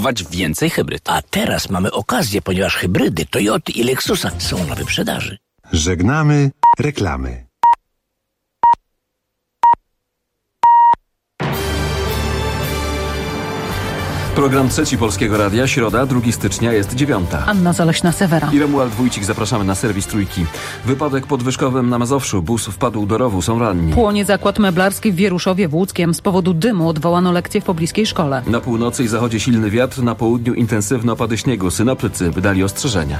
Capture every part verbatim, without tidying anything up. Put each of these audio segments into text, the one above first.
Więcej hybryd. A teraz mamy okazję, ponieważ hybrydy Toyoty i Lexusa są na wyprzedaży. Żegnamy reklamy. Program Trzeci Polskiego Radia, środa, drugiego stycznia, jest dziewiąta. Anna Zaleśna-Sewera I Romuald Wójcik, zapraszamy na serwis Trójki. Wypadek pod Wyszkowem na Mazowszu. Bus wpadł do rowu, są ranni. Płonie zakład meblarski w Wieruszowie Włódzkiem. Z powodu dymu odwołano lekcje w pobliskiej szkole. Na północy i zachodzie silny wiatr, na południu intensywne opady śniegu. Synoptycy wydali ostrzeżenia.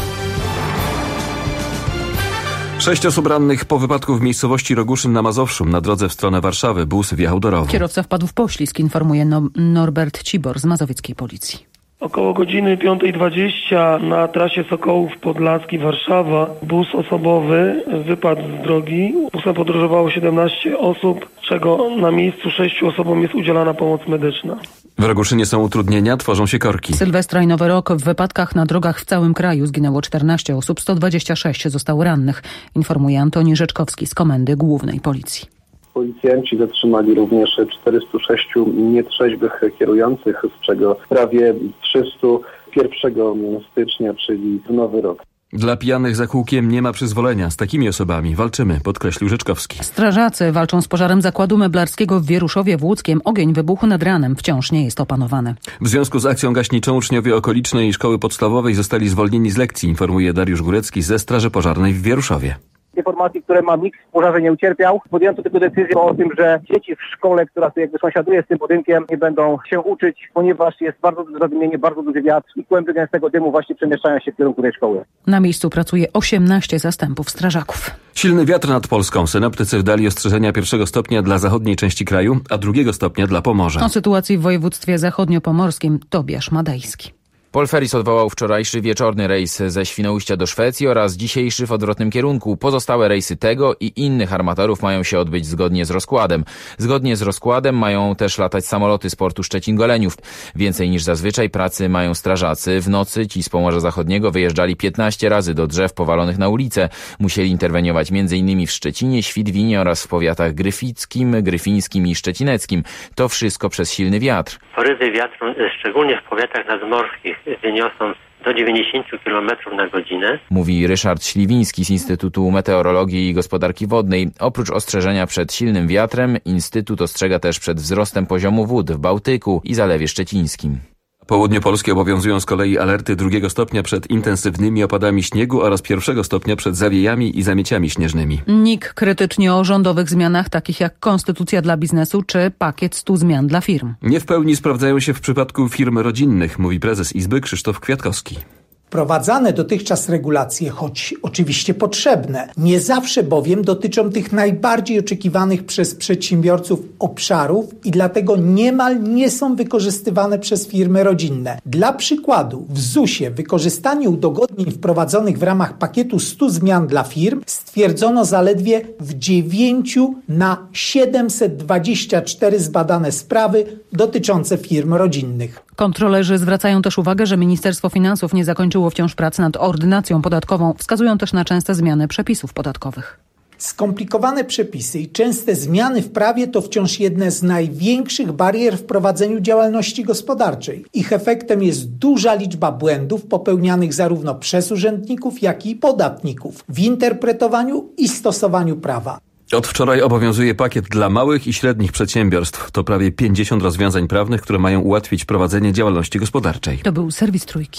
Sześć osób rannych po wypadku w miejscowości Roguszyn na Mazowszu. Na drodze w stronę Warszawy bus wjechał do rowu. Kierowca wpadł w poślizg, informuje no- Norbert Cibor z mazowieckiej policji. Około godziny piąta dwadzieścia na trasie Sokołów Podlaski Warszawa bus osobowy wypadł z drogi. Busem podróżowało siedemnaście osób, z czego na miejscu sześciu osobom jest udzielana pomoc medyczna. W Roguszynie są utrudnienia, tworzą się korki. Sylwestra i Nowy Rok w wypadkach na drogach w całym kraju zginęło czternaście osób, sto dwadzieścia sześć zostało rannych, informuje Antoni Rzeczkowski z Komendy Głównej Policji. Policjanci zatrzymali również czterystu sześciu nietrzeźwych kierujących, z czego prawie trzysta pierwszego stycznia, czyli w Nowy Rok. Dla pijanych za kółkiem nie ma przyzwolenia. Z takimi osobami walczymy, podkreślił Rzeczkowski. Strażacy walczą z pożarem zakładu meblarskiego w Wieruszowie Włódzkiem. Ogień wybuchł nad ranem, wciąż nie jest opanowany. W związku z akcją gaśniczą uczniowie okolicznej szkoły podstawowej zostali zwolnieni z lekcji, informuje Dariusz Górecki ze Straży Pożarnej w Wieruszowie. Informacji, które mam, nikt w pożarze nie ucierpiał. Podjęto tylko decyzję o tym, że dzieci w szkole, która tu jakby sąsiaduje z tym budynkiem, nie będą się uczyć, ponieważ jest bardzo duże zadymienie, bardzo duży wiatr i kłęby gęstego dymu właśnie przemieszczają się w kierunku tej szkoły. Na miejscu pracuje osiemnaście zastępów strażaków. Silny wiatr nad Polską. Synoptycy wdali ostrzeżenia pierwszego stopnia dla zachodniej części kraju, a drugiego stopnia dla Pomorza. O sytuacji w województwie zachodniopomorskim Tobiasz Madejski. Polferis odwołał wczorajszy wieczorny rejs ze Świnoujścia do Szwecji oraz dzisiejszy w odwrotnym kierunku. Pozostałe rejsy tego i innych armatorów mają się odbyć zgodnie z rozkładem. Zgodnie z rozkładem mają też latać samoloty z portu Szczecin-Goleniów. Więcej niż zazwyczaj pracy mają strażacy. W nocy ci z Pomorza Zachodniego wyjeżdżali piętnaście razy do drzew powalonych na ulicę. Musieli interweniować m.in. w Szczecinie, Świdwinie oraz w powiatach gryfickim, gryfińskim i szczecineckim. To wszystko przez silny wiatr. Porywy wiatru, szczególnie w powiatach nadmorskich, wyniosą do dziewięćdziesiąt kilometrów na godzinę. Mówi Ryszard Śliwiński z Instytutu Meteorologii i Gospodarki Wodnej. Oprócz ostrzeżenia przed silnym wiatrem, Instytut ostrzega też przed wzrostem poziomu wód w Bałtyku i Zalewie Szczecińskim. Południe Polski obowiązują z kolei alerty drugiego stopnia przed intensywnymi opadami śniegu oraz pierwszego stopnia przed zawiejami i zamieciami śnieżnymi. N I K krytycznie o rządowych zmianach takich jak konstytucja dla biznesu czy pakiet stu zmian dla firm. Nie w pełni sprawdzają się w przypadku firm rodzinnych, mówi prezes Izby Krzysztof Kwiatkowski. Wprowadzane dotychczas regulacje, choć oczywiście potrzebne, nie zawsze bowiem dotyczą tych najbardziej oczekiwanych przez przedsiębiorców obszarów i dlatego niemal nie są wykorzystywane przez firmy rodzinne. Dla przykładu w zusie wykorzystanie udogodnień wprowadzonych w ramach pakietu stu zmian dla firm stwierdzono zaledwie w dziewięciu na siedemset dwadzieścia cztery zbadane sprawy dotyczące firm rodzinnych. Kontrolerzy zwracają też uwagę, że Ministerstwo Finansów nie zakończyło wciąż pracy nad ordynacją podatkową. Wskazują też na częste zmiany przepisów podatkowych. Skomplikowane przepisy i częste zmiany w prawie to wciąż jedne z największych barier w prowadzeniu działalności gospodarczej. Ich efektem jest duża liczba błędów popełnianych zarówno przez urzędników, jak i podatników w interpretowaniu i stosowaniu prawa. Od wczoraj obowiązuje pakiet dla małych i średnich przedsiębiorstw. To prawie pięćdziesiąt rozwiązań prawnych, które mają ułatwić prowadzenie działalności gospodarczej. To był serwis Trójki.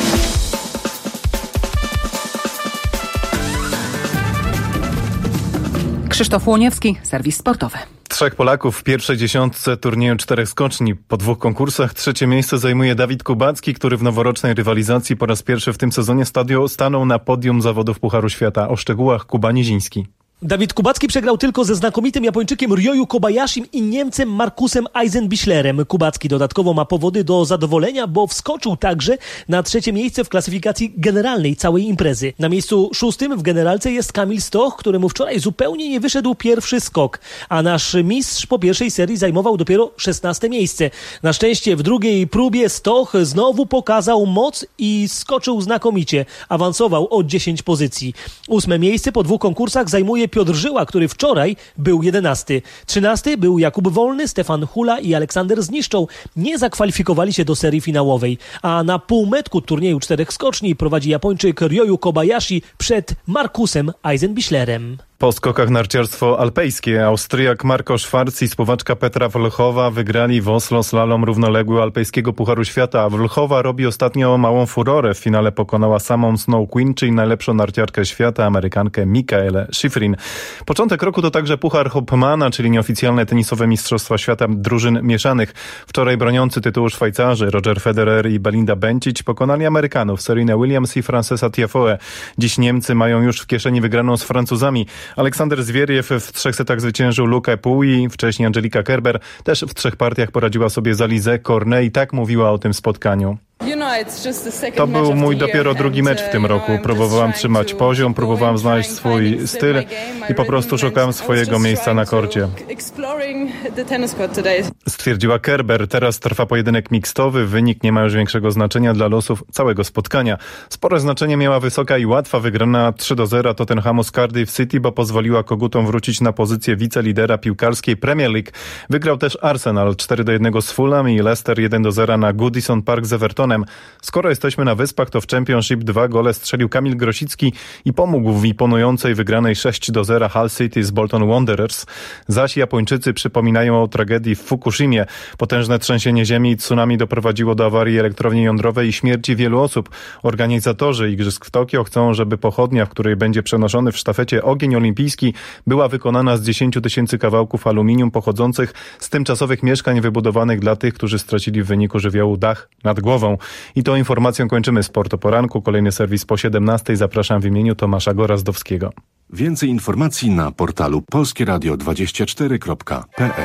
Krzysztof Łoniewski, serwis sportowy. Trzech Polaków w pierwszej dziesiątce turnieju czterech skoczni. Po dwóch konkursach trzecie miejsce zajmuje Dawid Kubacki, który w noworocznej rywalizacji po raz pierwszy w tym sezonie stadio stanął na podium zawodów Pucharu Świata. O szczegółach Kuba Niziński. Dawid Kubacki przegrał tylko ze znakomitym Japończykiem Ryoyu Kobayashim i Niemcem Markusem Eisenbichlerem. Kubacki dodatkowo ma powody do zadowolenia, bo wskoczył także na trzecie miejsce w klasyfikacji generalnej całej imprezy. Na miejscu szóstym w generalce jest Kamil Stoch, któremu wczoraj zupełnie nie wyszedł pierwszy skok, a nasz mistrz po pierwszej serii zajmował dopiero szesnaste miejsce. Na szczęście w drugiej próbie Stoch znowu pokazał moc i skoczył znakomicie. Awansował o dziesięć pozycji. Ósme miejsce po dwóch konkursach zajmuje Piotr Żyła, który wczoraj był jedenasty. trzynasty był Jakub Wolny, Stefan Hula i Aleksander Zniszczą. Nie zakwalifikowali się do serii finałowej. A na półmetku turnieju czterech skoczni prowadzi Japończyk Ryoyu Kobayashi przed Markusem Eisenbichlerem. Po skokach narciarstwo alpejskie Austriak Marco Schwarz i spływaczka Petra Vlhova wygrali w Oslo slalom równoległy alpejskiego Pucharu Świata. Vlhova robi ostatnio małą furorę. W finale pokonała samą Snow Queen, czyli najlepszą narciarkę świata, Amerykankę Mikaelę Schifrin. Początek roku to także Puchar Hopmana, czyli nieoficjalne tenisowe Mistrzostwa Świata drużyn mieszanych. Wczoraj broniący tytułu Szwajcarzy Roger Federer i Belinda Bencic pokonali Amerykanów Serenę Williams i Francesa Tiafoe. Dziś Niemcy mają już w kieszeni wygraną z Francuzami. Aleksander Zwieriew w trzech setach zwyciężył Lukę Pouille, wcześniej Angelika Kerber też w trzech partiach poradziła sobie z Alizé Cornet i tak mówiła o tym spotkaniu. To był mój dopiero drugi mecz w tym roku. Próbowałam trzymać poziom, próbowałam znaleźć swój styl i po prostu szukałam swojego miejsca na korcie. Stwierdziła Kerber. Teraz trwa pojedynek mikstowy. Wynik nie ma już większego znaczenia dla losów całego spotkania. Spore znaczenie miała wysoka i łatwa wygrana trzy do zera Tottenhamu z Cardiff City, bo pozwoliła kogutom wrócić na pozycję wicelidera piłkarskiej Premier League. Wygrał też Arsenal cztery do jednego z Fulham i Leicester jeden do zera na Goodison Park z Evertonem. Skoro jesteśmy na Wyspach, to w Championship dwa gole strzelił Kamil Grosicki i pomógł w imponującej wygranej sześć do zera Hull City z Bolton Wanderers. Zaś Japończycy przypominają o tragedii w Fukushimie. Potężne trzęsienie ziemi i tsunami doprowadziło do awarii elektrowni jądrowej i śmierci wielu osób. Organizatorzy Igrzysk w Tokio chcą, żeby pochodnia, w której będzie przenoszony w sztafecie ogień olimpijski, była wykonana z dziesięciu tysięcy kawałków aluminium pochodzących z tymczasowych mieszkań wybudowanych dla tych, którzy stracili w wyniku żywiołu dach nad głową. I tą informacją kończymy Sport o poranku. Kolejny serwis po siedemnastej. Zapraszam w imieniu Tomasza Gorazdowskiego. Więcej informacji na portalu polskie radio dwadzieścia cztery kropka p l.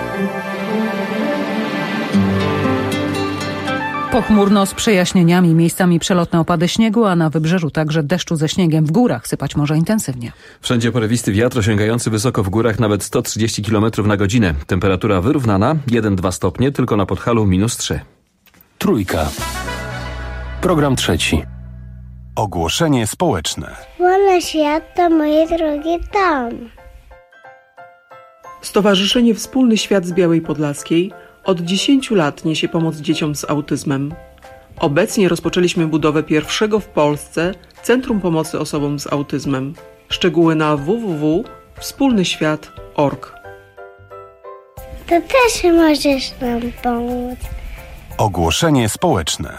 Pochmurno z przejaśnieniami, miejscami przelotne opady śniegu, a na wybrzeżu także deszczu ze śniegiem. W górach sypać może intensywnie. Wszędzie porywisty wiatr osiągający wysoko w górach nawet sto trzydzieści kilometrów na godzinę. Temperatura wyrównana jeden do dwóch stopni, tylko na Podhalu minus trzy. Trójka. Program trzeci. Ogłoszenie społeczne. Wolny świat to moje drogie dom. Stowarzyszenie Wspólny Świat z Białej Podlaskiej od dziesięciu lat niesie pomoc dzieciom z autyzmem. Obecnie rozpoczęliśmy budowę pierwszego w Polsce Centrum Pomocy Osobom z Autyzmem. Szczegóły na w w w kropka wspólny świat kropka org. To też możesz nam pomóc. Ogłoszenie społeczne.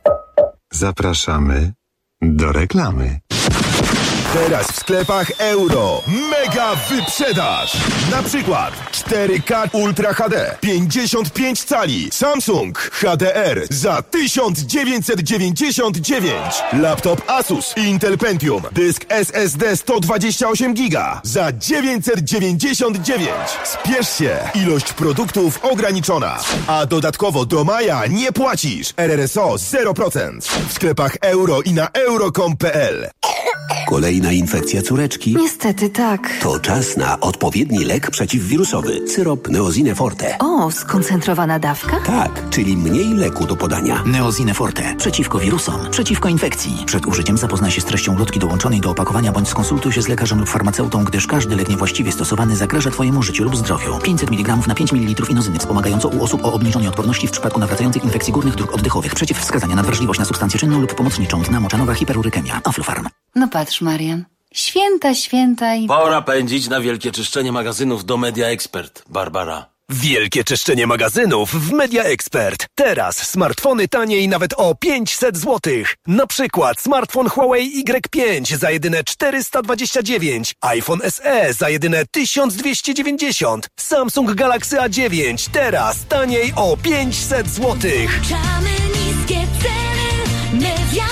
Zapraszamy do reklamy. Teraz w sklepach Euro mega wyprzedaż! Na przykład cztery K Ultra H D pięćdziesiąt pięć cali Samsung H D R za tysiąc dziewięćset dziewięćdziesiąt dziewięć. Laptop Asus Intel Pentium dysk S S D sto dwadzieścia osiem giga za dziewięćset dziewięćdziesiąt dziewięć. Spiesz się, ilość produktów ograniczona. A dodatkowo do maja nie płacisz. R R S O zero procent. W sklepach Euro i na euro kropka com kropka p l. Kolejna infekcja córeczki? Niestety tak. To czas na odpowiedni lek przeciwwirusowy. Syrop Neosine Forte. O, skoncentrowana dawka? Tak, czyli mniej leku do podania. Neosine Forte. Przeciwko wirusom. Przeciwko infekcji. Przed użyciem zapoznaj się z treścią ulotki dołączonej do opakowania bądź skonsultuj się z lekarzem lub farmaceutą, gdyż każdy lek niewłaściwie stosowany zagraża Twojemu życiu lub zdrowiu. pięćset miligramów na pięć mililitrów inozyny wspomagająco u osób o obniżonej odporności w przypadku nawracających infekcji górnych dróg oddechowych. Przeciwwskazania nadwrażliwość na substancję czynną lub pomocniczą. Dna moczanowa, hiperurykemia. Aflofarm. No patrz, Marian. Święta, święta i... Pora pędzić na wielkie czyszczenie magazynów do Media Expert, Barbara. Wielkie czyszczenie magazynów w Media Expert. Teraz smartfony taniej nawet o pięćset złotych. Na przykład smartfon Huawei Y pięć za jedyne czterysta dwadzieścia dziewięć, iPhone S E za jedyne tysiąc dwieście dziewięćdziesiąt, Samsung Galaxy A dziewięć teraz taniej o pięćset złotych. Niskie ceny, Media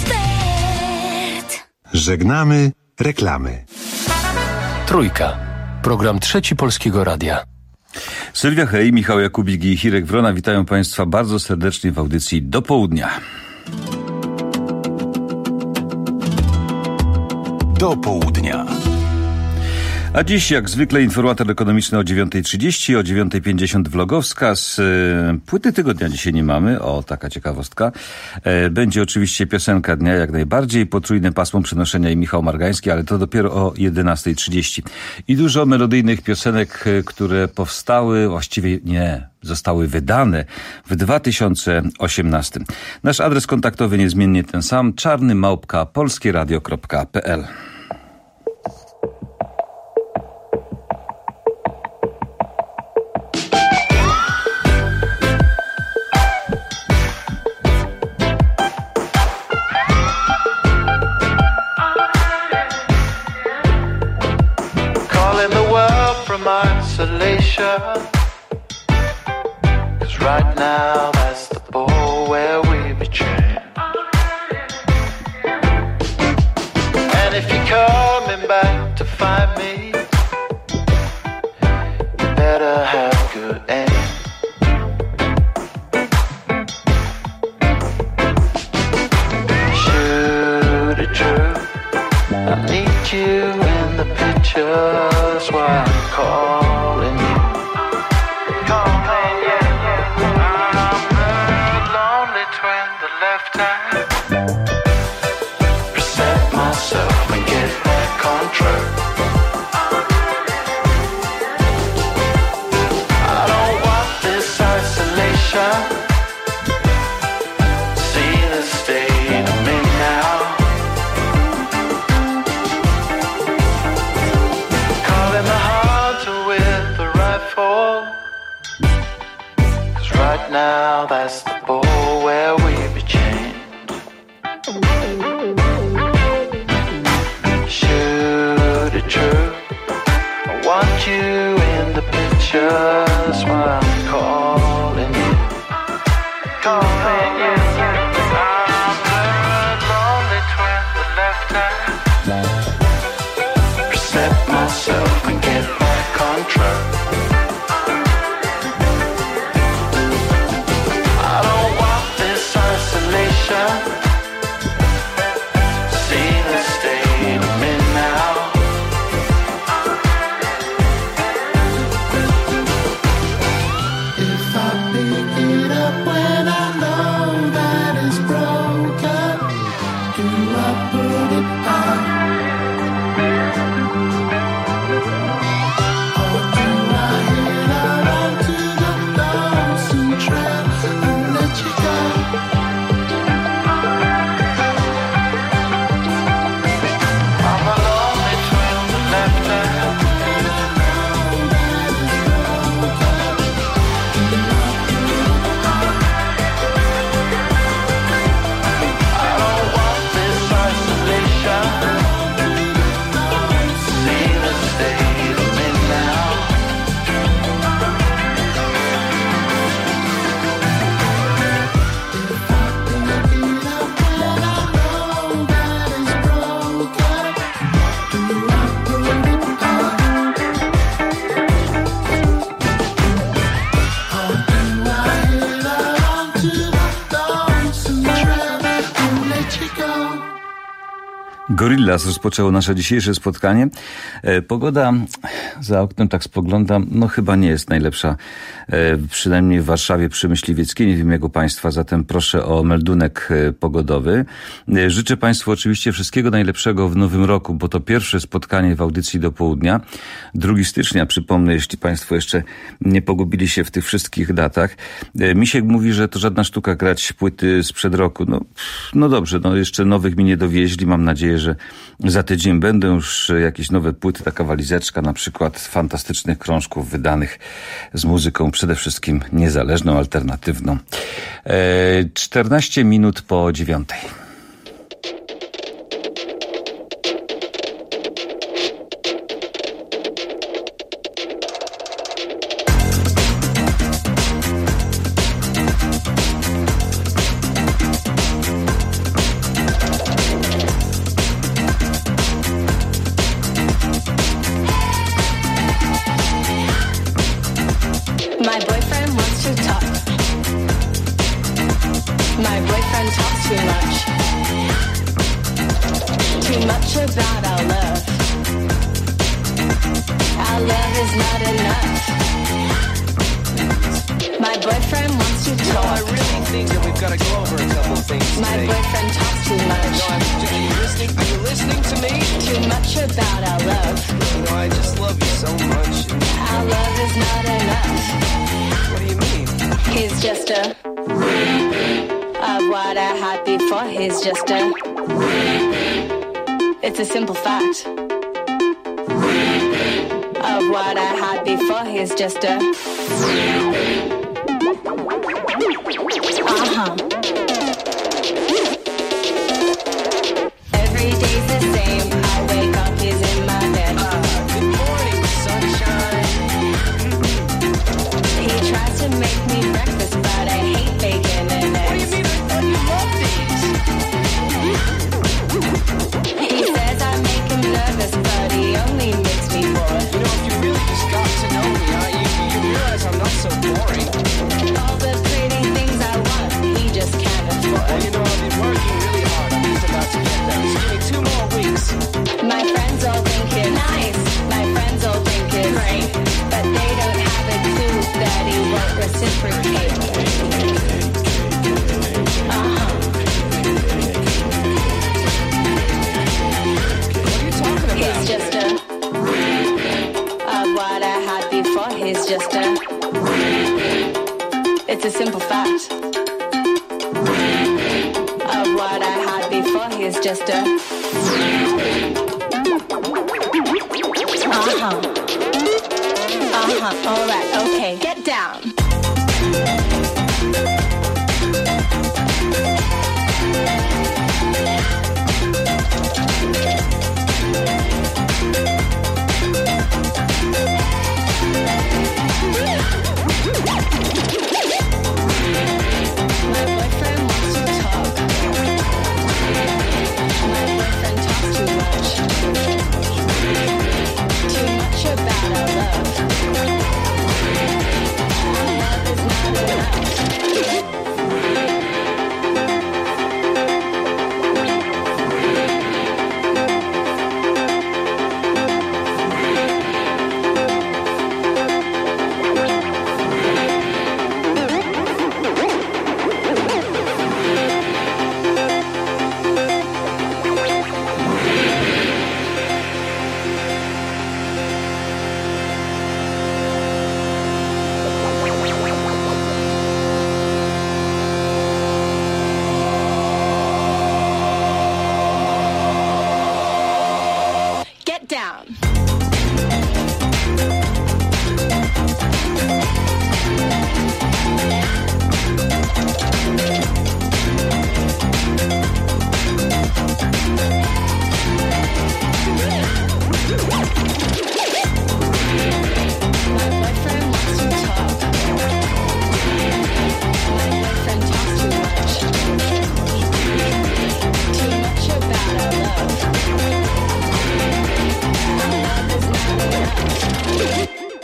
Expert. Żegnamy reklamy. Trójka. Program trzeci Polskiego Radia. Sylwia Hej, Michał Jakubik i Hirek Wrona witają Państwa bardzo serdecznie w audycji Do Południa. Do Południa. A dziś jak zwykle informator ekonomiczny o dziewiąta trzydzieści, o dziewiąta pięćdziesiąt vlogowska. Z y, płyty tygodnia dzisiaj nie mamy. O, taka ciekawostka. E, będzie oczywiście piosenka dnia jak najbardziej. Potrójne pasmo przenoszenia i Michał Margański, ale to dopiero o jedenasta trzydzieści. I dużo melodyjnych piosenek, które powstały, właściwie nie, zostały wydane w dwa tysiące osiemnastym. Nasz adres kontaktowy niezmiennie ten sam. czarny małpka polskieradio kropka p l. Isolation, 'cause right now that's the ball where we betray. And if you're coming back to find me, you better have good aim. Shoot it true, I need you in the pictures while I'm calling you. Calling you. I'm the lonely twin, the left hand. Reset myself and get back on track. I don't want this isolation. See the state of me now. Calling the hunter with the rifle. 'Cause right now that's the ball where we be chained. Shoot it true, I want you in the pictures while I'm calling you. Calling you. I'm the lonely twin, the left hand. Reset myself and get back on track. I don't want this isolation. See the state of me now. If I pick it up when I know that it's broken, do I put it on? Or do I head out onto the lonesome trail and let you go? I'm a lonely twin, the left hand. I don't want this isolation. See the state of me now. Gorillaz rozpoczęło nasze dzisiejsze spotkanie. E, pogoda, za oknem tak spoglądam, no chyba nie jest najlepsza, e, przynajmniej w Warszawie przy Myśliwieckiej, nie wiem jak u Państwa, zatem proszę o meldunek e, pogodowy. E, życzę Państwu oczywiście wszystkiego najlepszego w nowym roku, bo to pierwsze spotkanie w audycji do południa. drugiego stycznia, przypomnę, jeśli Państwo jeszcze nie pogubili się w tych wszystkich datach. E, Misiek mówi, że to żadna sztuka grać płyty sprzed roku. No, no dobrze, no jeszcze nowych mi nie dowieźli, mam nadzieję, że za tydzień będą już jakieś nowe płyty, taka walizeczka na przykład fantastycznych krążków wydanych z muzyką przede wszystkim niezależną, alternatywną. E, czternaście minut po dziewiątej. My boyfriend wants to talk. My boyfriend talks too much. Too much about our love. Our love is not enough. My boyfriend wants to talk. No, I really think that we've got to go over a couple of things My today. boyfriend talks too much. No, I'm, are you listening? Are you listening to me? Too much about our love. You know, I just love you so much. Our love is not enough. What do you mean? He's just a of what I had before. He's just a. It's a simple fact. Of what I had before. He's just a. Uh-huh. Every day's the same. I wake up, he's in my bed. Uh, good morning, sunshine. He tries to make me breakfast, but I hate bacon and eggs. What do you mean? I thought you loved these. He says I make him nervous, but he only makes me bored. You know, if you really just got to know me, I, you, you realize I'm not so boring. All the pretty things I want, he just can't afford. Well, you know, I've been working really hard. I'm just about to get them. Just give me two more weeks. My friends all think it's nice. My friends all think it's great, but they don't have a clue that he won't reciprocate. Uh-huh. What are you talking about? He's just a of what I had before. He's just a. It's a simple fact. Of what I had before. He's just a. Uh-huh. Uh-huh. All right. Okay. Get down. My boyfriend wants to talk. My boyfriend talks too much. Too much about our love. Our love is not enough. Get down. My boyfriend wants to talk. My boyfriend talks too much. Too much about our love. Our love is not enough.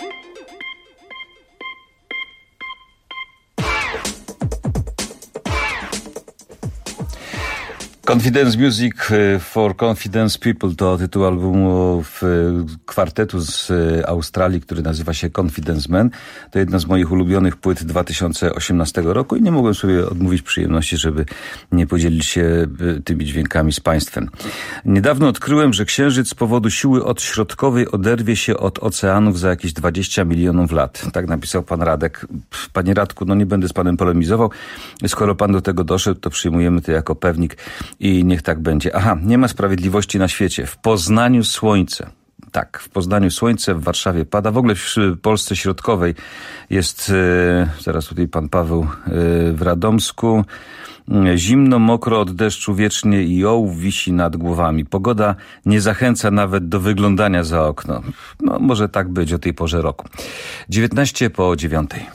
Confidence Music for Confidence People to tytuł albumu w kwartetu z Australii, który nazywa się Confidence Man. To jedna z moich ulubionych płyt dwa tysiące osiemnastego roku i nie mogłem sobie odmówić przyjemności, żeby nie podzielić się tymi dźwiękami z Państwem. Niedawno odkryłem, że Księżyc z powodu siły odśrodkowej oderwie się od oceanów za jakieś dwadzieścia milionów lat. Tak napisał pan Radek. Panie Radku, no nie będę z panem polemizował. Skoro pan do tego doszedł, to przyjmujemy to jako pewnik i niech tak będzie. Aha, nie ma sprawiedliwości na świecie. W Poznaniu słońce. Tak, w Poznaniu słońce, w Warszawie pada. W ogóle w Polsce Środkowej jest, e, zaraz tutaj pan Paweł, e, w Radomsku. Zimno, mokro od deszczu wiecznie i ołów wisi nad głowami. Pogoda nie zachęca nawet do wyglądania za okno. No, może tak być o tej porze roku. dziewiętnaście po dziewiątej.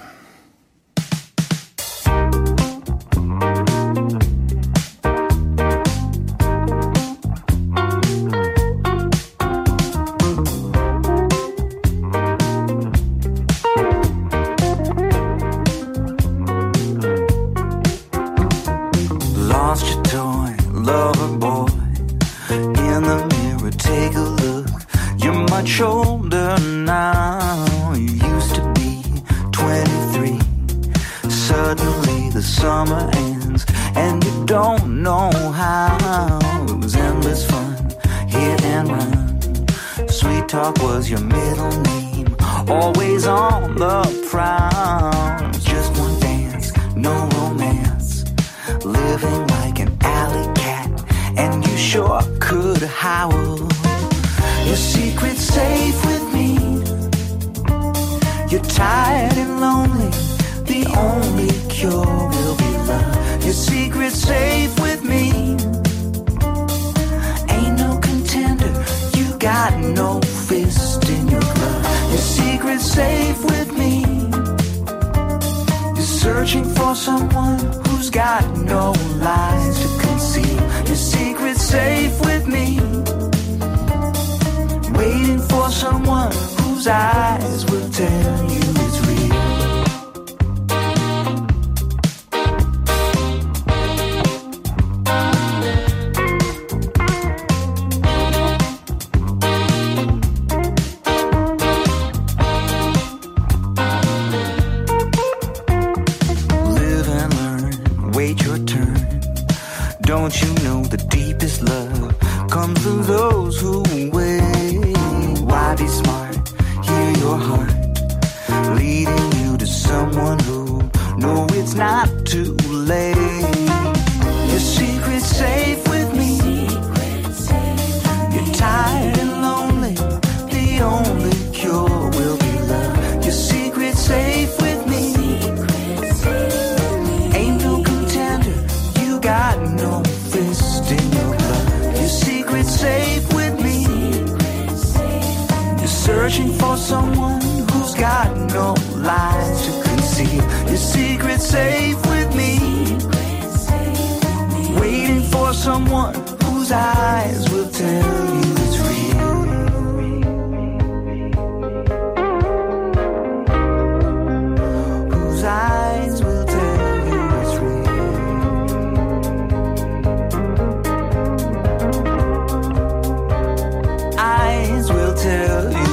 Older now. don't know how. It was endless fun, hit and run. Sweet talk was your middle name. Always on the prowl. Just one dance, no romance. Living like an alley cat, and you sure could howl. Your secret's safe with me. You're tired and lonely. The only cure will be love. Your secret's safe with me. Ain't no contender. You got no fist in your glove. Your secret's safe with me. You're searching for someone who's got no lies to conceal. Your secret's safe with me. Waiting for someone whose eyes will tell you it's real. Live and learn, wait your turn. Don't you know the deepest love comes from those who wait? Why be smart? Hear your heart leading you to someone who know it's not too late. Your secret's safe with me. You're tired and lonely. The only cure will be love. Your secret's safe with me. Ain't no contender. You got no fist in your glove. Your secret's safe with me. Searching for someone who's got no lies to conceal. Your secret's safe with me. Waiting for someone whose eyes will tell you it's real. Whose eyes will tell you it's real. Eyes will tell you.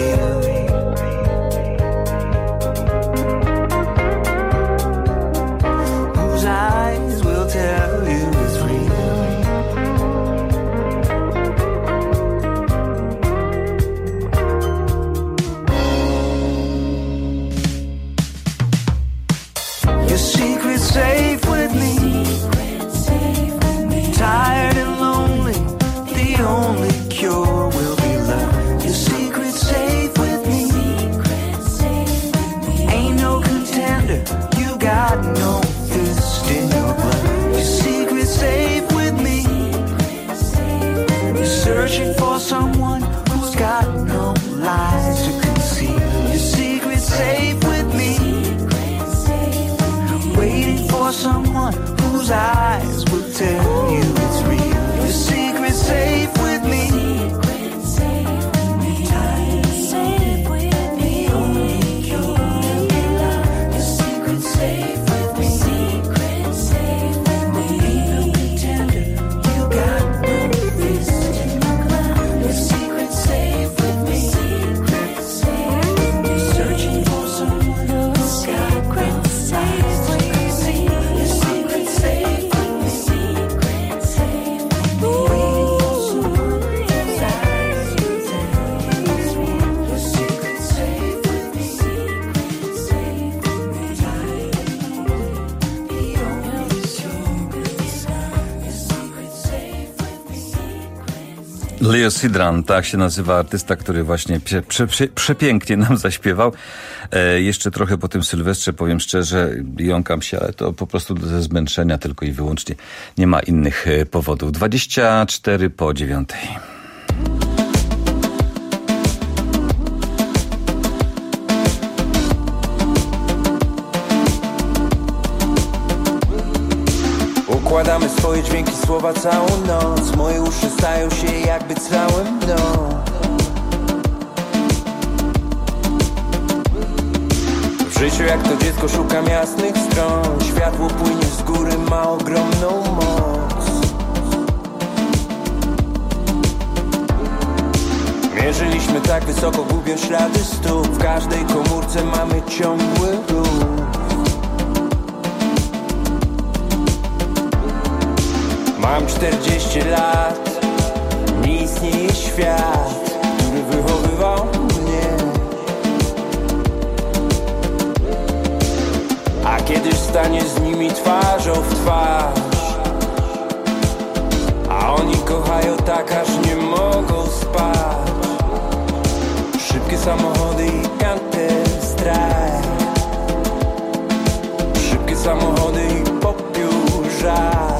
Safe with me. Tired and lonely. The only cure will be love. Your secret's safe with me. Ain't no contender. You got no fist in your glove. Your secret's safe with me. You're searching for someone who's got no lies to conceal. Your secret's safe with me. Waiting for someone whose eyes will tell you it's real. Your secret's safe with me. Safe with me. Only cure will be love. Your secret's safe with me. Secret safe with me. Ain't no pretender. You got no fist in your glove. Your secret's safe with me. Secret safe with me. Searching for someone who's got no lies. Leo Sidran, tak się nazywa artysta, który właśnie prze, prze, prze, przepięknie nam zaśpiewał. E, jeszcze trochę po tym Sylwestrze, powiem szczerze, jąkam się, ale to po prostu ze zmęczenia tylko i wyłącznie. Nie ma innych powodów. dwadzieścia cztery po dziewiątej. Układamy swoje dźwięki, słowa całą noc. Moje uszy stają się jakby całym dną. W życiu jak to dziecko szukam jasnych stron. Światło płynie z góry, ma ogromną moc. Mierzyliśmy tak wysoko, gubią ślady stóp. W każdej komórce mamy ciągły ruch. Mam czterdzieści lat, nie istnieje świat, który wychowywał mnie. A kiedyś stanie z nimi twarzą w twarz, a oni kochają tak, aż nie mogą spać. Szybkie samochody i Counter-Strike, szybkie samochody i popiół żar,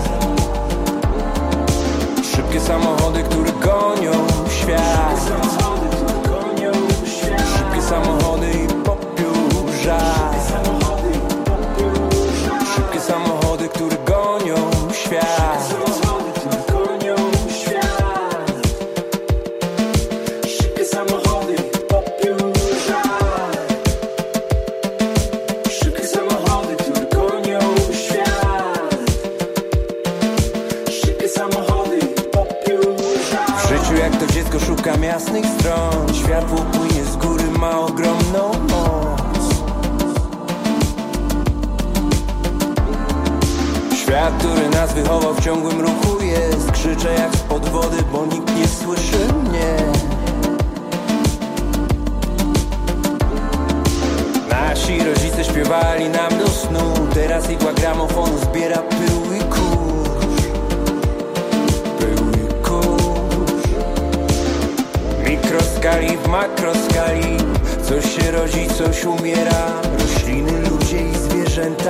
szybkie samochody, które gonią świat, szybkie samochody i popiół żar, szybkie samochody, które gonią świat. Szukam jasnych stron, światło płynie z góry, ma ogromną moc. Świat, który nas wychował w ciągłym ruchu jest. Krzyczę jak spod wody, bo nikt nie słyszy mnie. Nasi rodzice śpiewali nam do snu, teraz igła gramofonu zbiera pył i kurz. Pył i kurz. Mikroskali w makroskali, coś się rodzi, coś umiera. Rośliny, ludzie i zwierzęta.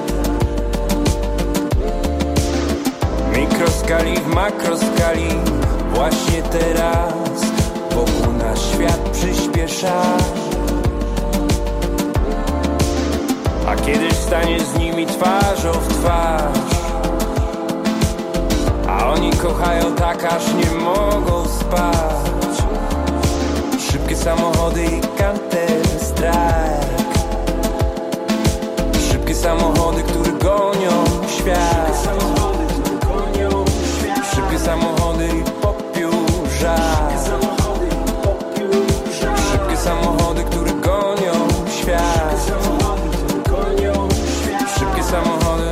Mikroskali w makroskali, właśnie teraz wokół nas świat przyspiesza. A kiedyś stanie z nimi twarzą w twarz, a oni kochają tak, aż nie mogą spać. Szybkie samochody i Counter-Strike, szybkie samochody, które gonią świat, szybkie samochody i popiół żar, szybkie samochody, które gonią świat, szybkie samochody,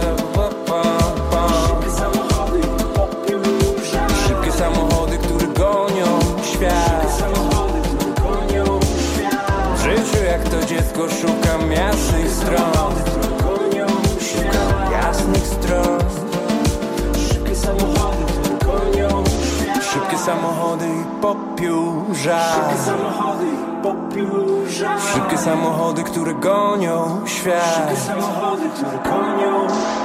szybkie samochody, które gonią świat. W życiu jak to dziecko szukam jasnych stron, szukam jasnych stron. Szybkie samochody, które gonią świat, szybkie samochody i popiół żar, szybkie samochody i popiół żar, szybkie samochody, które gonią świat, szybkie samochody, które gonią.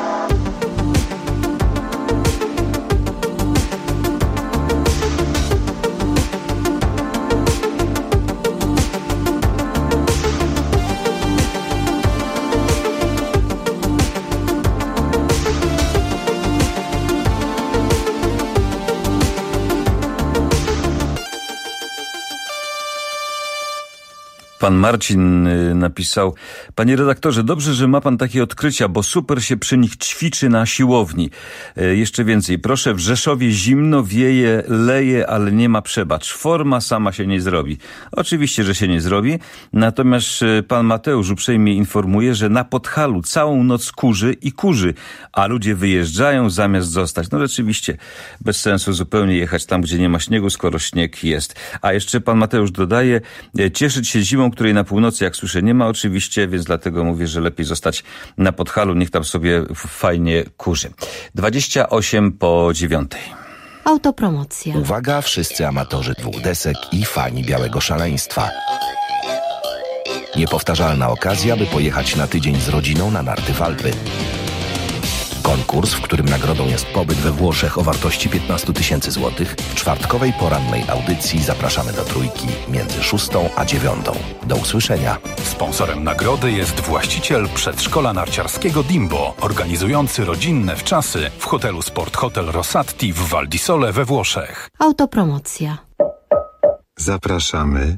Pan Marcin napisał: panie redaktorze, dobrze, że ma pan takie odkrycia, bo super się przy nich ćwiczy na siłowni. Jeszcze więcej, proszę, w Rzeszowie zimno, wieje, leje, ale nie ma przebacz. Forma sama się nie zrobi. Oczywiście, że się nie zrobi. Natomiast pan Mateusz uprzejmie informuje, że na Podhalu całą noc kurzy i kurzy, a ludzie wyjeżdżają zamiast zostać. No rzeczywiście, bez sensu zupełnie jechać tam, gdzie nie ma śniegu, skoro śnieg jest. A jeszcze pan Mateusz dodaje: cieszyć się zimą, której na północy, jak słyszę, nie ma oczywiście, więc dlatego mówię, że lepiej zostać na Podhalu, niech tam sobie fajnie kurzy. dwadzieścia osiem po dziewiątej. Autopromocja. Uwaga, wszyscy amatorzy dwóchdesek i fani białego szaleństwa. Niepowtarzalna okazja, by pojechać na tydzień z rodziną na narty w Alpy. Konkurs, w którym nagrodą jest pobyt we Włoszech o wartości piętnaście tysięcy złotych. W czwartkowej porannej audycji zapraszamy do Trójki między szóstą a dziewiątą. Do usłyszenia. Sponsorem nagrody jest właściciel przedszkola narciarskiego Dimbo, organizujący rodzinne wczasy w hotelu Sport Hotel Rossatti w Val di Sole we Włoszech. Autopromocja. Zapraszamy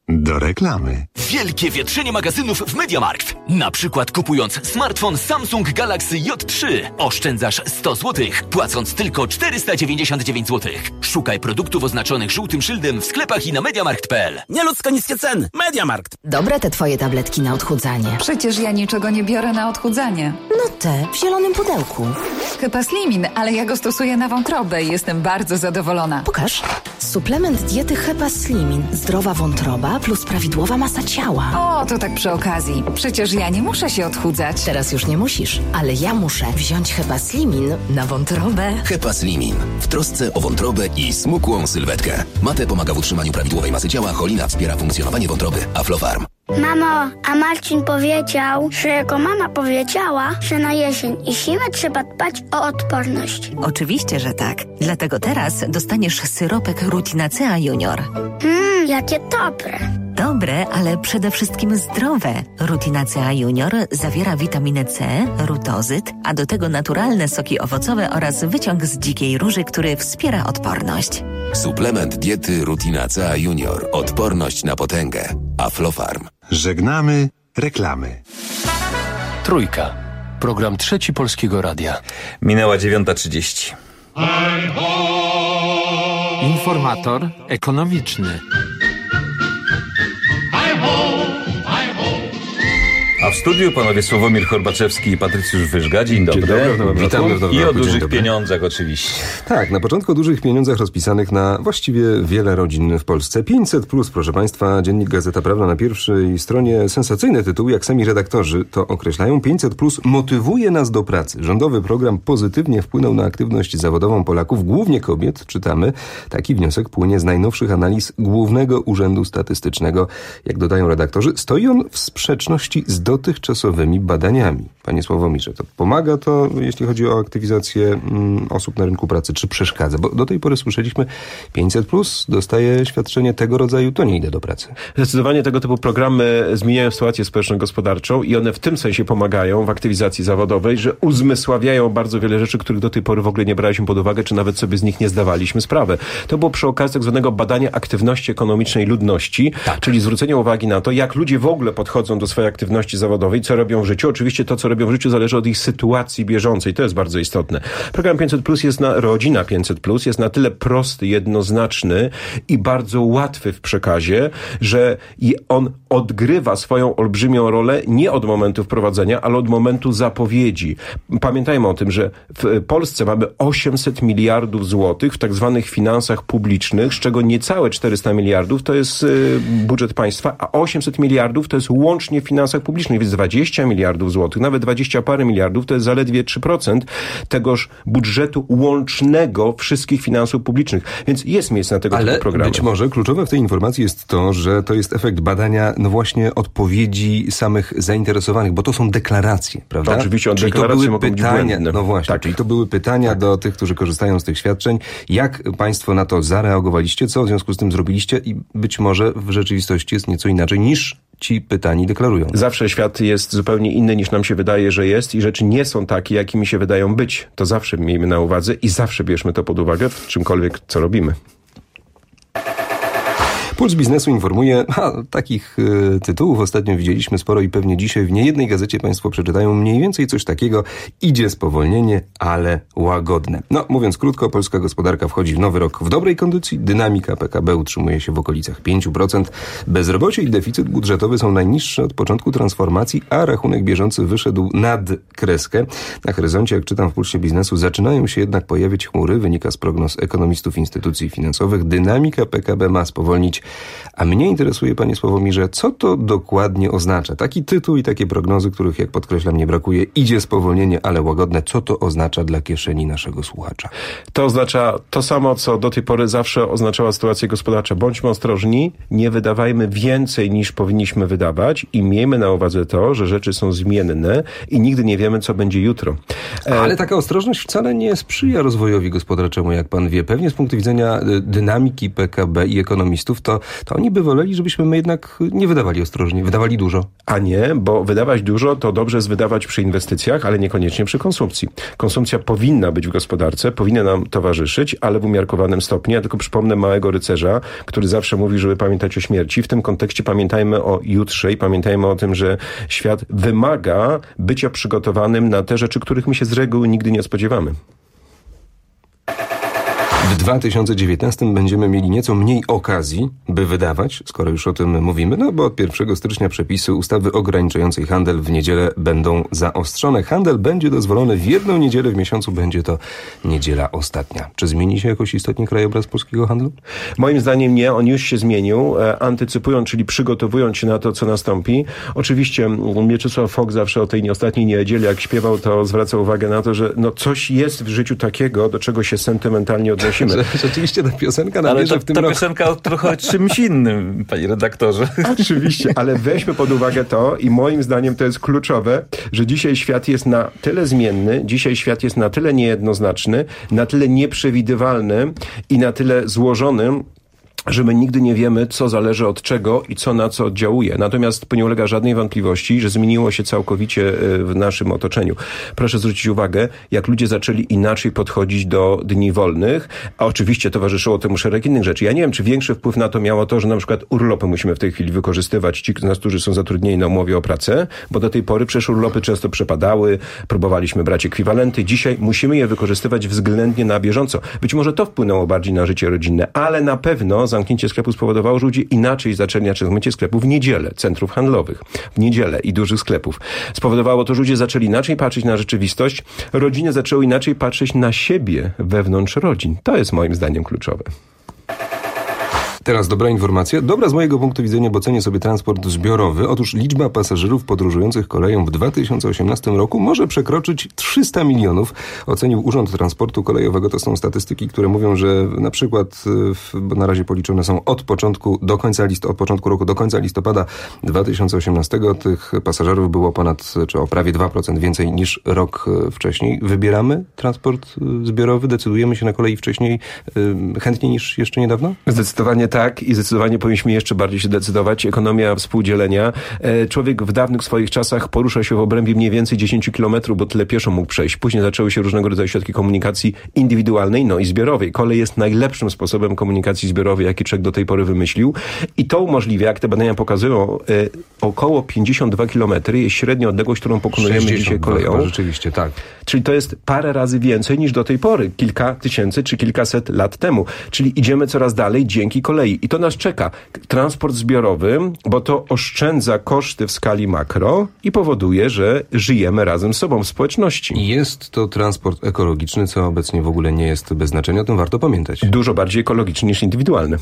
Do reklamy. Wielkie wietrzenie magazynów w MediaMarkt. Na przykład kupując smartfon Samsung Galaxy J trzy oszczędzasz sto złotych, płacąc tylko czterysta dziewięćdziesiąt dziewięć złotych. Szukaj produktów oznaczonych żółtym szyldem w sklepach i na mediamarkt kropka p l. Nieludzko niskie ceny. MediaMarkt. Dobre te twoje tabletki na odchudzanie. Przecież ja niczego nie biorę na odchudzanie. No te, w zielonym pudełku. Chyba Slimin, ale ja go stosuję na wątrobę i jestem bardzo zadowolona. Pokaż. Suplement diety Hepa Slimin. Zdrowa wątroba plus prawidłowa masa ciała. O, to tak przy okazji. Przecież ja nie muszę się odchudzać. Teraz już nie musisz, ale ja muszę wziąć Hepa Slimin na wątrobę. Hepa Slimin. W trosce o wątrobę i smukłą sylwetkę. Mate pomaga w utrzymaniu prawidłowej masy ciała, cholina wspiera funkcjonowanie wątroby. Aflofarm. Mamo, a Marcin powiedział, że jego mama powiedziała, że na jesień i zimę trzeba dbać o odporność. Oczywiście, że tak. Dlatego teraz dostaniesz syropek Rutinacea Junior. Mmm, jakie dobre. Dobre, ale przede wszystkim zdrowe. Rutinacea Junior zawiera witaminę C, rutozyt, a do tego naturalne soki owocowe oraz wyciąg z dzikiej róży, który wspiera odporność. Suplement diety Rutinacea Junior. Odporność na potęgę. Aflofarm. Żegnamy reklamy. Trójka. Program Trzeci Polskiego Radia. Minęła dziewiąta trzydzieści. Informator ekonomiczny. A w studiu panowie Sławomir Horbaczewski i Patrycjusz Wyżga. Dzień dobry. Dzień dobry, dobry. Witamy w dobrym I o roku. dużych pieniądzach oczywiście. Tak, na początku o dużych pieniądzach rozpisanych na właściwie wiele rodzin w Polsce. pięćset plus, proszę państwa, dziennik Gazeta Prawna na pierwszej stronie. Sensacyjny tytuł, jak sami redaktorzy to określają. pięćset plus motywuje nas do pracy. Rządowy program pozytywnie wpłynął na aktywność zawodową Polaków, głównie kobiet, czytamy. Taki wniosek płynie z najnowszych analiz Głównego Urzędu Statystycznego. Jak dodają redaktorzy, stoi on w sprzeczności z dotychczasowymi badaniami. Panie Sławomirze, to pomaga to, jeśli chodzi o aktywizację mm, osób na rynku pracy, czy przeszkadza? Bo do tej pory słyszeliśmy, pięćset plus dostaje świadczenie tego rodzaju, to nie idę do pracy. Zdecydowanie tego typu programy zmieniają sytuację społeczno-gospodarczą i one w tym sensie pomagają w aktywizacji zawodowej, że uzmysławiają bardzo wiele rzeczy, których do tej pory w ogóle nie braliśmy pod uwagę, czy nawet sobie z nich nie zdawaliśmy sprawy. To było przy okazji tak zwanego badania aktywności ekonomicznej ludności, tak. Czyli zwrócenie uwagi na to, jak ludzie w ogóle podchodzą do swojej aktywności zawodowej, co robią w życiu. Oczywiście to, co robią w życiu, zależy od ich sytuacji bieżącej. To jest bardzo istotne. Program pięćset plus jest na, rodzina pięćset plus jest na tyle prosty, jednoznaczny i bardzo łatwy w przekazie, że on odgrywa swoją olbrzymią rolę nie od momentu wprowadzenia, ale od momentu zapowiedzi. Pamiętajmy o tym, że w Polsce mamy osiemset miliardów złotych w tak zwanych finansach publicznych, z czego niecałe czterysta miliardów to jest budżet państwa, a osiemset miliardów to jest łącznie w finansach publicznych, więc dwadzieścia miliardów złotych, nawet dwadzieścia parę miliardów, to jest zaledwie trzy procent tegoż budżetu łącznego wszystkich finansów publicznych. Więc jest miejsce na tego Ale typu programy. być może kluczowe w tej informacji jest to, że to jest efekt badania, no właśnie odpowiedzi samych zainteresowanych, bo to są deklaracje, prawda? To oczywiście od czyli to deklaracji były mogą być pytania, błędne. no właśnie, Tak. czyli to były pytania tak. do tych, którzy korzystają z tych świadczeń. Jak państwo na to zareagowaliście? Co w związku z tym zrobiliście? I być może w rzeczywistości jest nieco inaczej niż ci pytani deklarują. Zawsze świat jest zupełnie inny niż nam się wydaje, że jest i rzeczy nie są takie, jakimi się wydają być. To zawsze miejmy na uwadze i zawsze bierzmy to pod uwagę w czymkolwiek, co robimy. Puls Biznesu informuje, a takich y, tytułów ostatnio widzieliśmy sporo i pewnie dzisiaj w niejednej gazecie państwo przeczytają mniej więcej coś takiego. Idzie spowolnienie, ale łagodne. No, mówiąc krótko, polska gospodarka wchodzi w nowy rok w dobrej kondycji. Dynamika P K B utrzymuje się w okolicach pięć procent. Bezrobocie i deficyt budżetowy są najniższe od początku transformacji, a rachunek bieżący wyszedł nad kreskę. Na horyzoncie, jak czytam w Pulsie Biznesu, zaczynają się jednak pojawiać chmury. Wynika z prognoz ekonomistów instytucji finansowych. Dynamika P K B ma spowolnić. A mnie interesuje, panie Sławomirze, co to dokładnie oznacza? Taki tytuł i takie prognozy, których, jak podkreślam, nie brakuje. Idzie spowolnienie, ale łagodne. Co to oznacza dla kieszeni naszego słuchacza? To oznacza to samo, co do tej pory zawsze oznaczała sytuacja gospodarcza. Bądźmy ostrożni, nie wydawajmy więcej niż powinniśmy wydawać i miejmy na uwadze to, że rzeczy są zmienne i nigdy nie wiemy, co będzie jutro. E... Ale taka ostrożność wcale nie sprzyja rozwojowi gospodarczemu, jak pan wie. Pewnie z punktu widzenia dynamiki P K B i ekonomistów to to, to oni by woleli, żebyśmy my jednak nie wydawali ostrożnie, wydawali dużo. A nie, bo wydawać dużo to dobrze jest wydawać przy inwestycjach, ale niekoniecznie przy konsumpcji. Konsumpcja powinna być w gospodarce, powinna nam towarzyszyć, ale w umiarkowanym stopniu. Ja tylko przypomnę małego rycerza, który zawsze mówi, żeby pamiętać o śmierci. W tym kontekście pamiętajmy o jutrze i pamiętajmy o tym, że świat wymaga bycia przygotowanym na te rzeczy, których my się z reguły nigdy nie spodziewamy. W dwa tysiące dziewiętnastym będziemy mieli nieco mniej okazji, by wydawać, skoro już o tym mówimy, no bo od pierwszego stycznia przepisy ustawy ograniczającej handel w niedzielę będą zaostrzone. Handel będzie dozwolony w jedną niedzielę w miesiącu, będzie to niedziela ostatnia. Czy zmieni się jakoś istotnie krajobraz polskiego handlu? Moim zdaniem nie, on już się zmienił, e, antycypując, czyli przygotowując się na to, co nastąpi. Oczywiście Mieczysław Foch zawsze o tej ostatniej niedzieli, jak śpiewał, to zwraca uwagę na to, że no coś jest w życiu takiego, do czego się sentymentalnie odnosimy. Że, rzeczywiście ta piosenka nabierze to, w tym ta roku. piosenka o trochę czymś innym, panie redaktorze. Oczywiście, ale weźmy pod uwagę to i moim zdaniem to jest kluczowe, że dzisiaj świat jest na tyle zmienny, dzisiaj świat jest na tyle niejednoznaczny, na tyle nieprzewidywalny i na tyle złożony, że my nigdy nie wiemy, co zależy od czego i co na co oddziałuje. Natomiast nie ulega żadnej wątpliwości, że zmieniło się całkowicie w naszym otoczeniu. Proszę zwrócić uwagę, jak ludzie zaczęli inaczej podchodzić do dni wolnych, a oczywiście towarzyszyło temu szereg innych rzeczy. Ja nie wiem, czy większy wpływ na to miało to, że na przykład urlopy musimy w tej chwili wykorzystywać, ci z nas, którzy są zatrudnieni na umowie o pracę, bo do tej pory przecież urlopy często przepadały, próbowaliśmy brać ekwiwalenty. Dzisiaj musimy je wykorzystywać względnie na bieżąco. Być może to wpłynęło bardziej na życie rodzinne, ale na pewno zamknięcie sklepu spowodowało, że ludzie inaczej zaczęli, znaczy zamknięcie sklepów w niedzielę, centrów handlowych, w niedzielę i dużych sklepów. Spowodowało to, że ludzie zaczęli inaczej patrzeć na rzeczywistość, rodziny zaczęły inaczej patrzeć na siebie wewnątrz rodzin. To jest moim zdaniem kluczowe. Teraz dobra informacja. Dobra z mojego punktu widzenia, bo cenię sobie transport zbiorowy. Otóż liczba pasażerów podróżujących koleją w dwa tysiące osiemnastym roku może przekroczyć trzysta milionów. Ocenił Urząd Transportu Kolejowego. To są statystyki, które mówią, że na przykład, bo na razie policzone są od początku do końca list, od początku roku do końca listopada dwa tysiące osiemnastego tych pasażerów było ponad, czy o prawie dwa procent więcej niż rok wcześniej. Wybieramy transport zbiorowy? Decydujemy się na kolei wcześniej, chętniej niż jeszcze niedawno? Zdecydowanie tak i zdecydowanie powinniśmy jeszcze bardziej się decydować. Ekonomia współdzielenia. Człowiek w dawnych swoich czasach poruszał się w obrębie mniej więcej dziesięć kilometrów, bo tyle pieszo mógł przejść. Później zaczęły się różnego rodzaju środki komunikacji indywidualnej, no i zbiorowej. Kolej jest najlepszym sposobem komunikacji zbiorowej, jaki człowiek do tej pory wymyślił. I to umożliwia, jak te badania pokazują, około pięćdziesiąt dwa kilometry jest średnia odległość, którą pokonujemy dzisiaj koleją. Rzeczywiście, tak. Czyli to jest parę razy więcej niż do tej pory. Kilka tysięcy czy kilkaset lat temu. Czyli idziemy coraz dalej dzięki kolei. I to nas czeka. Transport zbiorowy, bo to oszczędza koszty w skali makro i powoduje, że żyjemy razem z sobą w społeczności. Jest to transport ekologiczny, co obecnie w ogóle nie jest bez znaczenia. O tym warto pamiętać. Dużo bardziej ekologiczny niż indywidualny.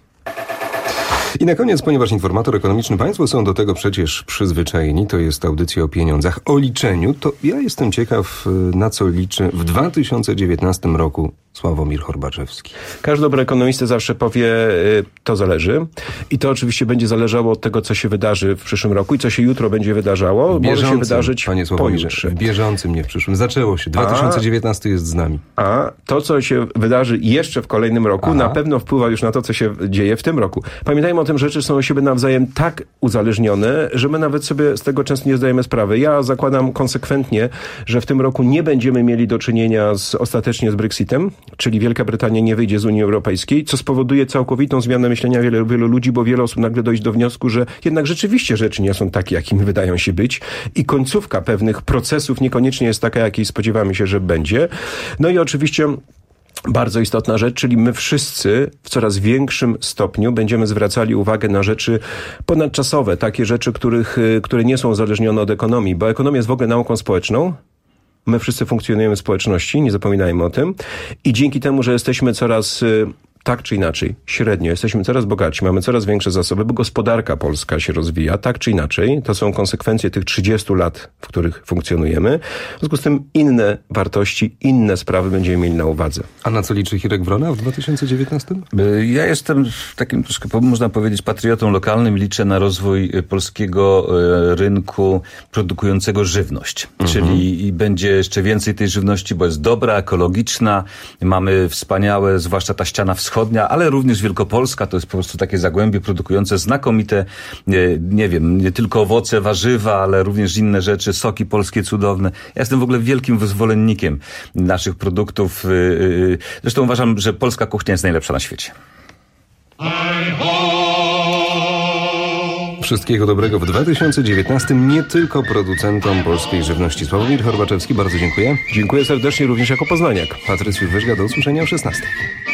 I na koniec, ponieważ informator ekonomiczny, państwo są do tego przecież przyzwyczajeni, to jest audycja o pieniądzach, o liczeniu, to ja jestem ciekaw, na co liczy w dwa tysiące dziewiętnastym roku Sławomir Horbaczewski. Każdy dobry ekonomista zawsze powie, to zależy. I to oczywiście będzie zależało od tego, co się wydarzy w przyszłym roku i co się jutro będzie wydarzało. Może się wydarzyć panie Sławomirze, w bieżącym, nie w przyszłym. Zaczęło się. dwa tysiące dziewiętnasty a, jest z nami. A to, co się wydarzy jeszcze w kolejnym roku, Aha. na pewno wpływa już na to, co się dzieje w tym roku. Pamiętajmy o tym, że rzeczy są od siebie nawzajem tak uzależnione, że my nawet sobie z tego często nie zdajemy sprawy. Ja zakładam konsekwentnie, że w tym roku nie będziemy mieli do czynienia z, ostatecznie z Brexitem, czyli Wielka Brytania nie wyjdzie z Unii Europejskiej, co spowoduje całkowitą zmianę myślenia wielu, wielu ludzi, bo wiele osób nagle dojdzie do wniosku, że jednak rzeczywiście rzeczy nie są takie, jakimi wydają się być i końcówka pewnych procesów niekoniecznie jest taka, jakiej spodziewamy się, że będzie. No i oczywiście bardzo istotna rzecz, czyli my wszyscy w coraz większym stopniu będziemy zwracali uwagę na rzeczy ponadczasowe, takie rzeczy, których, które nie są uzależnione od ekonomii, bo ekonomia jest w ogóle nauką społeczną. My wszyscy funkcjonujemy w społeczności, nie zapominajmy o tym. I dzięki temu, że jesteśmy coraz tak czy inaczej, średnio, jesteśmy coraz bogatsi, mamy coraz większe zasoby, bo gospodarka polska się rozwija, tak czy inaczej. To są konsekwencje tych trzydziestu lat, w których funkcjonujemy. W związku z tym inne wartości, inne sprawy będziemy mieli na uwadze. A na co liczy Hirek Wrona w dwa tysiące dziewiętnastym? Ja jestem takim troszkę, można powiedzieć, patriotą lokalnym. Liczę na rozwój polskiego rynku produkującego żywność. Mhm. Czyli będzie jeszcze więcej tej żywności, bo jest dobra, ekologiczna. Mamy wspaniałe, zwłaszcza ta ściana wschodnia, Wschodnia, ale również Wielkopolska. To jest po prostu takie zagłębie produkujące znakomite, nie, nie wiem, nie tylko owoce, warzywa, ale również inne rzeczy, soki polskie cudowne. Ja jestem w ogóle wielkim zwolennikiem naszych produktów. Zresztą uważam, że polska kuchnia jest najlepsza na świecie. Wszystkiego dobrego w dwa tysiące dziewiętnastym nie tylko producentom polskiej żywności. Sławomir Horbaczewski, bardzo dziękuję. Dziękuję serdecznie również jako poznaniak. Patrycjusz Wyżga, do usłyszenia o szesnastej.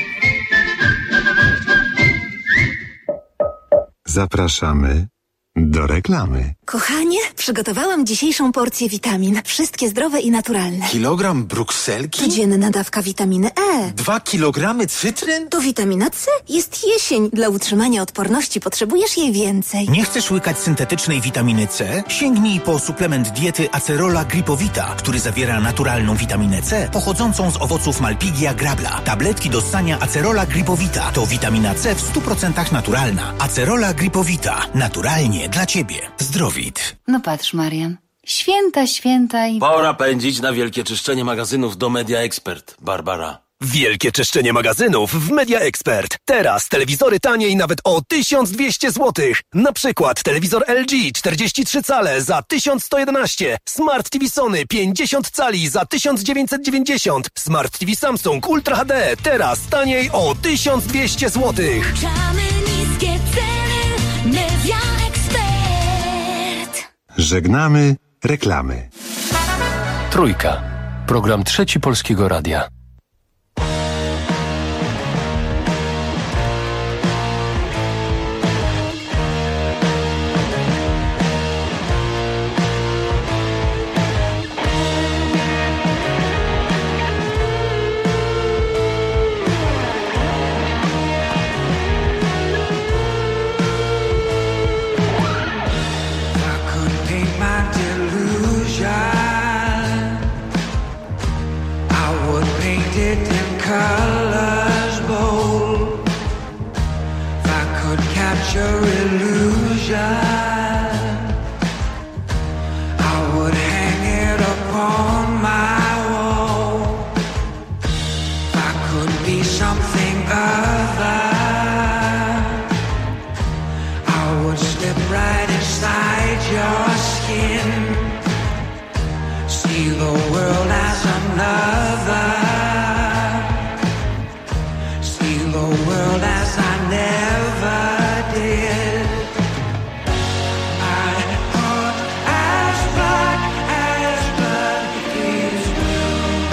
Zapraszamy do reklamy. Kochanie, przygotowałam dzisiejszą porcję witamin. Wszystkie zdrowe i naturalne. Kilogram brukselki? Codzienna dawka witaminy E. Dwa kilogramy cytryn? To witamina C. Jest jesień. Dla utrzymania odporności potrzebujesz jej więcej. Nie chcesz łykać syntetycznej witaminy C? Sięgnij po suplement diety Acerola Gripowita, który zawiera naturalną witaminę C pochodzącą z owoców Malpighia grabla. Tabletki do ssania Acerola Gripowita to witamina C w stu procentach naturalna. Acerola Gripowita. Naturalnie dla Ciebie. Zdrowit. No patrz, Marian. Święta, święta i... Pora pędzić na wielkie czyszczenie magazynów do Media Expert, Barbara. Wielkie czyszczenie magazynów w Media Expert. Teraz telewizory taniej nawet o tysiąc dwieście złotych. Na przykład telewizor L G czterdzieści trzy cale za tysiąc sto jedenaście, Smart T V Sony pięćdziesiąt cali za tysiąc dziewięćset dziewięćdziesiąt, Smart T V Samsung Ultra H D teraz taniej o tysiąc dwieście złotych. Niskie ceny, Media Expert. Żegnamy reklamy. Trójka. Program Trzeci Polskiego Radia. Colors bold. If I could capture illusion, I would hang it upon my wall. If I could be something other, I would slip right inside your skin, see the world as another, the world as I never did. My heart as black as blood is blue.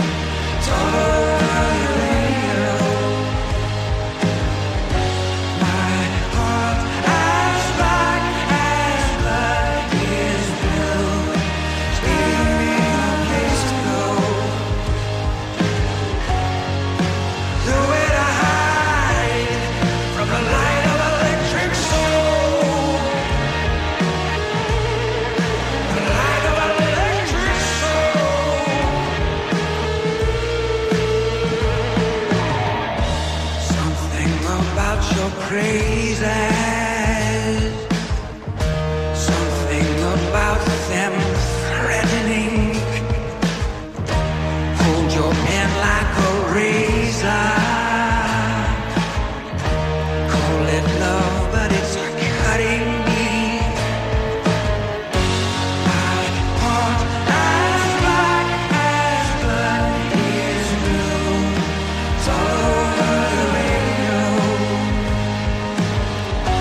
Tornado. My heart as black as blood is blue. Give me a place to go. Do it I the light of electric soul. The light of electric soul. Something about your praises, something about them threatening. Hold your pen like a razor. Love, but it's cutting me. My heart as black as blood is blue. It's all over the radio.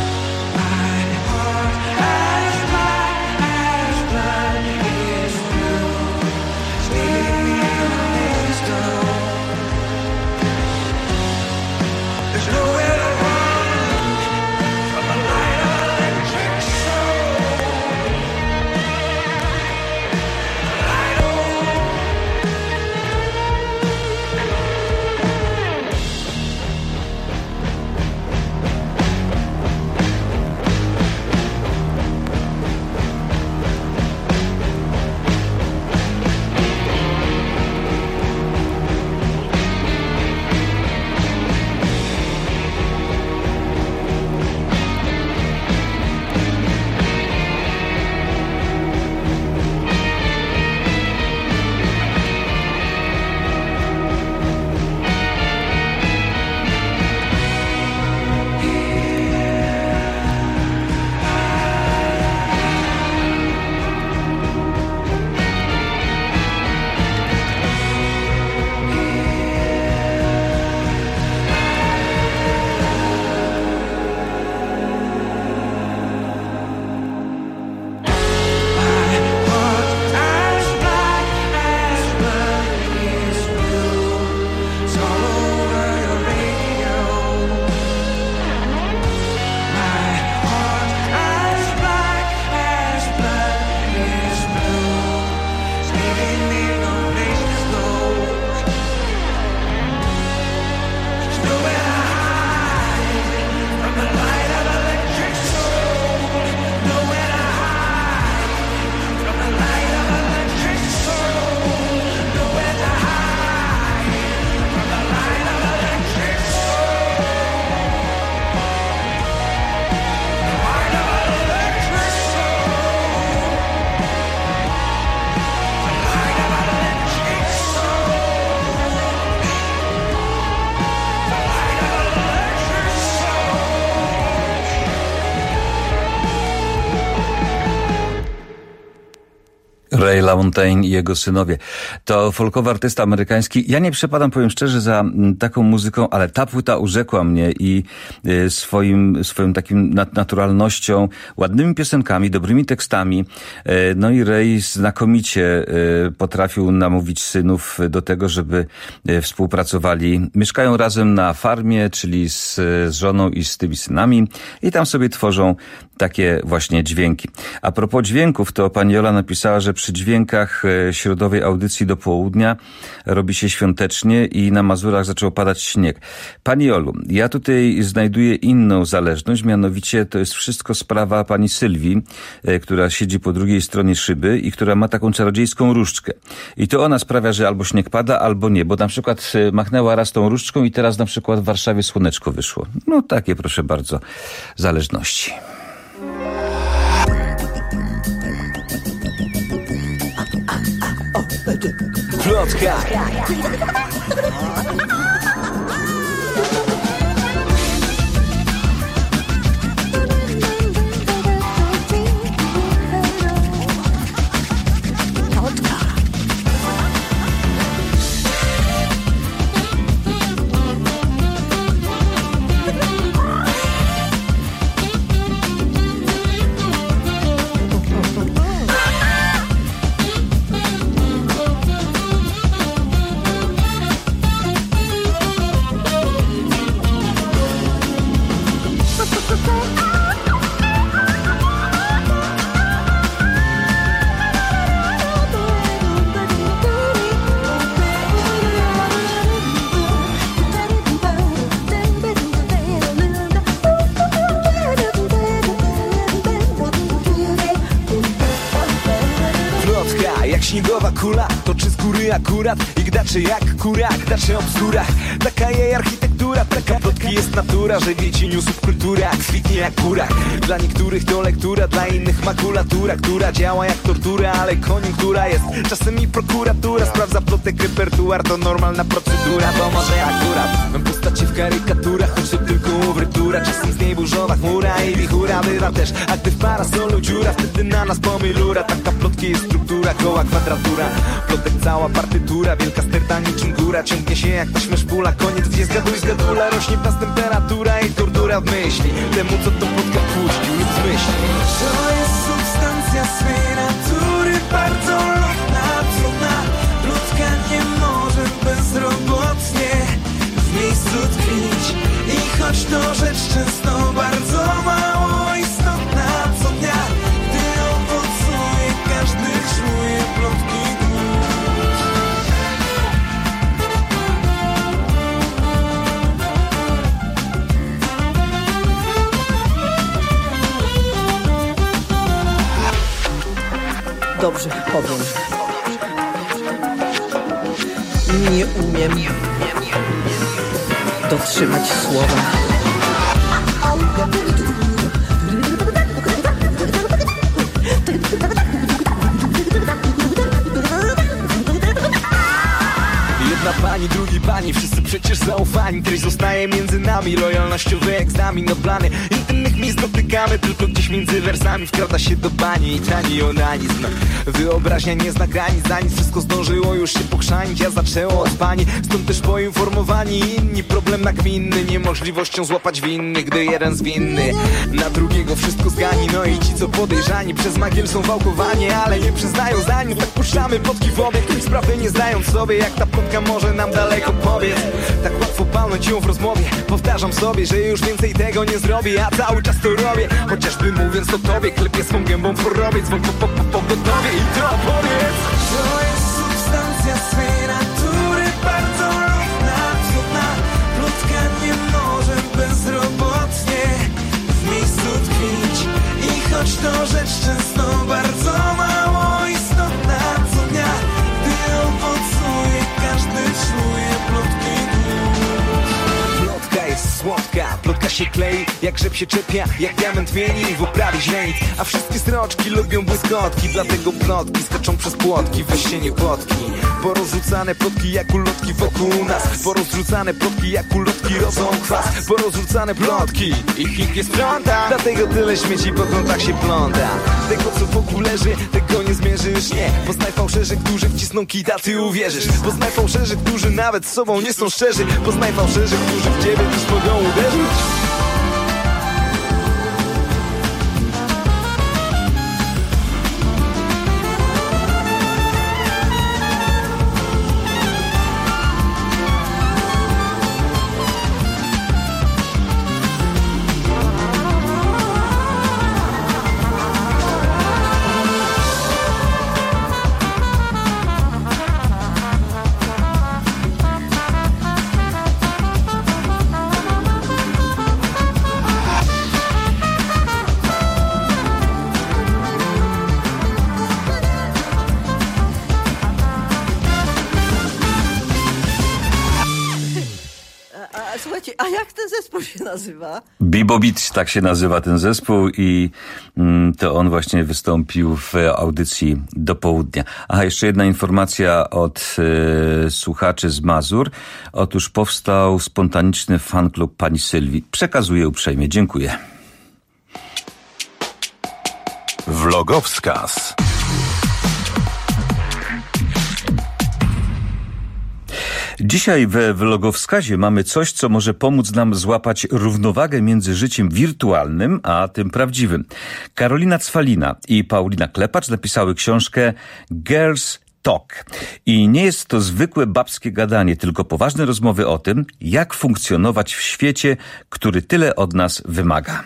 Ray LaMontagne i jego synowie. To folkowy artysta amerykański. Ja nie przepadam, powiem szczerze, za taką muzyką, ale ta płyta urzekła mnie i swoim, swoim takim naturalnością, ładnymi piosenkami, dobrymi tekstami. No i Ray znakomicie potrafił namówić synów do tego, żeby współpracowali. Mieszkają razem na farmie, czyli z, z żoną i z tymi synami i tam sobie tworzą takie właśnie dźwięki. A propos dźwięków, to pani Jola napisała, że przy dźwiękach środowej audycji do południa robi się świątecznie i na Mazurach zaczął padać śnieg. Pani Jolu, ja tutaj znajduję inną zależność, mianowicie to jest wszystko sprawa pani Sylwii, która siedzi po drugiej stronie szyby i która ma taką czarodziejską różdżkę. I to ona sprawia, że albo śnieg pada, albo nie, bo na przykład machnęła raz tą różdżką i teraz na przykład w Warszawie słoneczko wyszło. No takie, proszę bardzo, zależności. Plotka. Śniegowa kula toczy z góry akurat i gdaczy jak kurak, daczy obskóra. Taka jej architektura, taka plotki jest natura, że dzieci niósł subkultura kwitnie jak kurak. Dla niektórych to lektura, dla innych makulatura, która działa jak tortura, ale koniunktura jest czasem i prokuratura. Sprawdza plotek repertuar, to normalna procedura, bo może akurat mam postacie w karykaturach, choć to tylko uwertura. Czasem z niej burzowa chmura i wichura bywa też, a gdy w parasolu dziura, wtedy na nas pomylura. Taka plotki jest struktura, koła kwadratura, plotek cała partytura, wielka sterta niczym góra, ciągnie się jak taśmę szpula, koniec gdzie zgaduj zgadula, rośnie w nas temperatura i tortura w myśli, temu co to plotka puścił lub zmyśli. To jest substancja swej natury, bardzo lotna, trudna, plotka nie może bezrobotnie w miejscu tkwić i choć to rzecz często bardzo mało istotna, co dnia, gdy owocuje, każdy czuje plotki głód. Dobrze, powiem. Nie umiem dotrzymać słowa. Jedna pani, drugi pani, wszyscy przecież zaufani. Treść zostaje między nami, lojalnościowy egzamin oblany. Intymnych miejsc dotykamy, tylko gdzieś między wersami wkrada się do bani i tani onanizm. Wyobraźnia nie zna granic, za nic wszystko zdążyło już się pokrzanić. Ja zaczęło od pani, stąd też poinformowani inni. Problem nagminny, niemożliwością złapać winnych, gdy jeden z winny na drugiego wszystko zgani. No i ci co podejrzani przez magiel są wałkowani, ale nie przyznają za nim. Tak puszczamy plotki w obieg, sprawy nie zdając sobie, jak ta plotka może nam daleko pobiec. Tak łatwo palnąć ją w rozmowie. Powtarzam sobie, że już więcej tego nie zrobię, a cały czas to robię. Chociażby mówiąc o tobie, klepię swą gębą po robiec, dzwoń po, po, po, po gotowie i to powiedz. To jest substancja swej natury, bardzo lotna, cudna. Plotka nie może bezrobotnie w miejscu tkwić i choć to rzecz często bardzo mało istotna, co dnia, gdy owocuje, każdy czuje plotki głód. Plotka jest słodka, plotka się klei, jak rzep się czepia, jak diament mieni w oprawie źrenic. A wszystkie sroczki lubią błyskotki, dlatego plotki skaczą przez płotki, weźcie nie potki. Porozrzucane plotki jak ulotki wokół nas, porozrzucane plotki jak ulotki rodzą kwas. Porozrzucane plotki, ich nikt nie sprząta, dlatego tyle śmieci po kątach się pląta. Tego co wokół leży, tego nie zmierzysz, nie. Poznaj fałszerzy, którzy wcisną kita, ty uwierzysz. Poznaj fałszerzy, którzy nawet z sobą nie są szczerzy. Poznaj fałszerzy, którzy w ciebie dziś mogą uderzyć. Słuchajcie, a jak ten zespół się nazywa? Bibobit, tak się nazywa ten zespół i mm, to on właśnie wystąpił w audycji do południa. Aha, jeszcze jedna informacja od y, słuchaczy z Mazur. Otóż powstał spontaniczny fanklub pani Sylwii. Przekazuję uprzejmie. Dziękuję. Vlogowskaz. Dzisiaj we vlogowskazie mamy coś, co może pomóc nam złapać równowagę między życiem wirtualnym a tym prawdziwym. Karolina Cwalina i Paulina Klepacz napisały książkę Girls Talk. I nie jest to zwykłe babskie gadanie, tylko poważne rozmowy o tym, jak funkcjonować w świecie, który tyle od nas wymaga.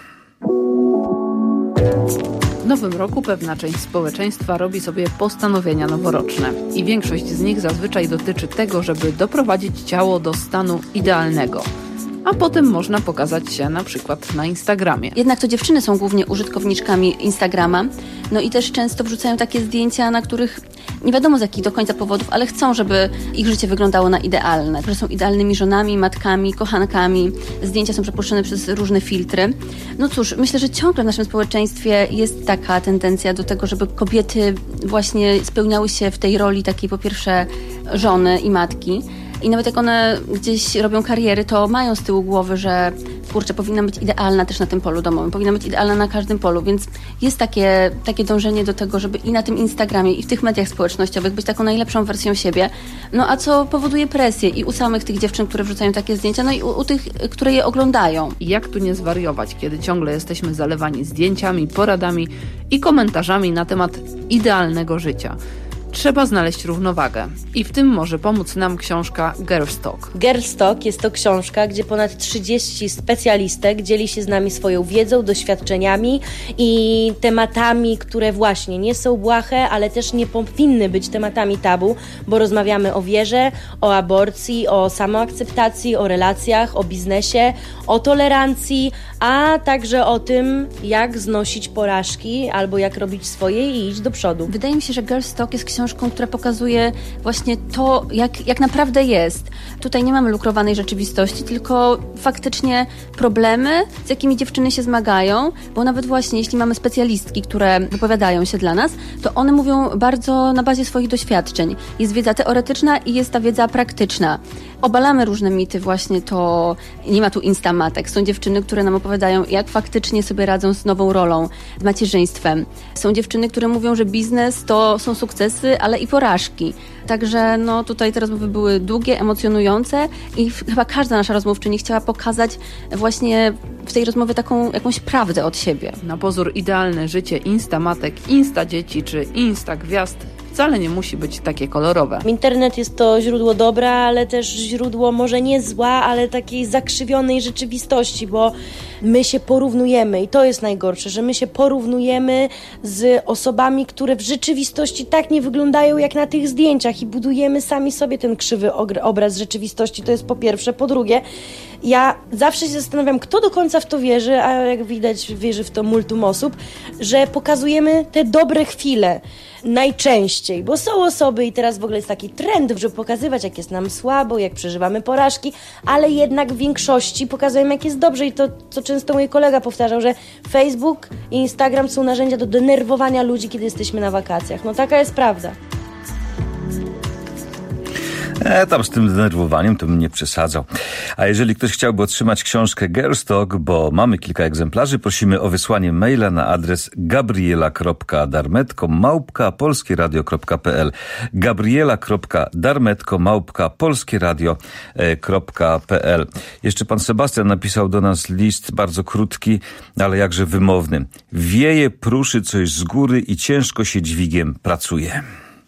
W nowym roku pewna część społeczeństwa robi sobie postanowienia noworoczne i większość z nich zazwyczaj dotyczy tego, żeby doprowadzić ciało do stanu idealnego. A potem można pokazać się na przykład na Instagramie. Jednak to dziewczyny są głównie użytkowniczkami Instagrama, no i też często wrzucają takie zdjęcia, na których nie wiadomo z jakich do końca powodów, ale chcą, żeby ich życie wyglądało na idealne, że są idealnymi żonami, matkami, kochankami. Zdjęcia są przepuszczone przez różne filtry. No cóż, myślę, że ciągle w naszym społeczeństwie jest taka tendencja do tego, żeby kobiety właśnie spełniały się w tej roli takiej po pierwsze żony i matki. I nawet jak one gdzieś robią kariery, to mają z tyłu głowy, że kurczę, powinna być idealna też na tym polu domowym, powinna być idealna na każdym polu, więc jest takie, takie dążenie do tego, żeby i na tym Instagramie, i w tych mediach społecznościowych być taką najlepszą wersją siebie, no a co powoduje presję i u samych tych dziewczyn, które wrzucają takie zdjęcia, no i u, u tych, które je oglądają. I jak tu nie zwariować, kiedy ciągle jesteśmy zalewani zdjęciami, poradami i komentarzami na temat idealnego życia. Trzeba znaleźć równowagę i w tym może pomóc nam książka Girls Talk. Girls Talk jest to książka, gdzie ponad trzydzieści specjalistek dzieli się z nami swoją wiedzą, doświadczeniami i tematami, które właśnie nie są błahe, ale też nie powinny być tematami tabu, bo rozmawiamy o wierze, o aborcji, o samoakceptacji, o relacjach, o biznesie, o tolerancji, a także o tym, jak znosić porażki albo jak robić swoje i iść do przodu. Wydaje mi się, że Girls Talk jest książką, która pokazuje właśnie to, jak, jak naprawdę jest. Tutaj nie mamy lukrowanej rzeczywistości, tylko faktycznie problemy, z jakimi dziewczyny się zmagają, bo nawet właśnie jeśli mamy specjalistki, które wypowiadają się dla nas, to one mówią bardzo na bazie swoich doświadczeń. Jest wiedza teoretyczna i jest ta wiedza praktyczna. Obalamy różne mity, właśnie to nie ma tu instamatek. Są dziewczyny, które nam opowiadają, jak faktycznie sobie radzą z nową rolą, z macierzyństwem. Są dziewczyny, które mówią, że biznes to są sukcesy, ale i porażki. Także no tutaj te rozmowy były długie, emocjonujące i chyba każda nasza rozmówczyni chciała pokazać właśnie w tej rozmowie taką jakąś prawdę od siebie. Na pozór idealne życie instamatek, insta dzieci czy insta gwiazd wcale nie musi być takie kolorowe. Internet jest to źródło dobra, ale też źródło może nie zła, ale takiej zakrzywionej rzeczywistości, bo my się porównujemy i to jest najgorsze, że my się porównujemy z osobami, które w rzeczywistości tak nie wyglądają jak na tych zdjęciach i budujemy sami sobie ten krzywy obraz rzeczywistości. To jest po pierwsze. Po drugie, ja zawsze się zastanawiam, kto do końca w to wierzy, a jak widać wierzy w to multum osób, że pokazujemy te dobre chwile. najczęściej, bo są osoby i teraz w ogóle jest taki trend, żeby pokazywać, jak jest nam słabo, jak przeżywamy porażki, ale jednak w większości pokazujemy, jak jest dobrze i to, co często mój kolega powtarzał, że Facebook i Instagram są narzędzia do denerwowania ludzi, kiedy jesteśmy na wakacjach. No taka jest prawda. E, tam z tym denerwowaniem to bym nie przesadzał. A jeżeli ktoś chciałby otrzymać książkę Girls Talk, bo mamy kilka egzemplarzy, prosimy o wysłanie maila na adres gabriela kropka darmetko małpka polskieradio kropka p l gabriela kropka darmetko małpka polskieradio kropka p l. Jeszcze pan Sebastian napisał do nas list bardzo krótki, ale jakże wymowny. Wieje, pruszy coś z góry i ciężko się dźwigiem pracuje.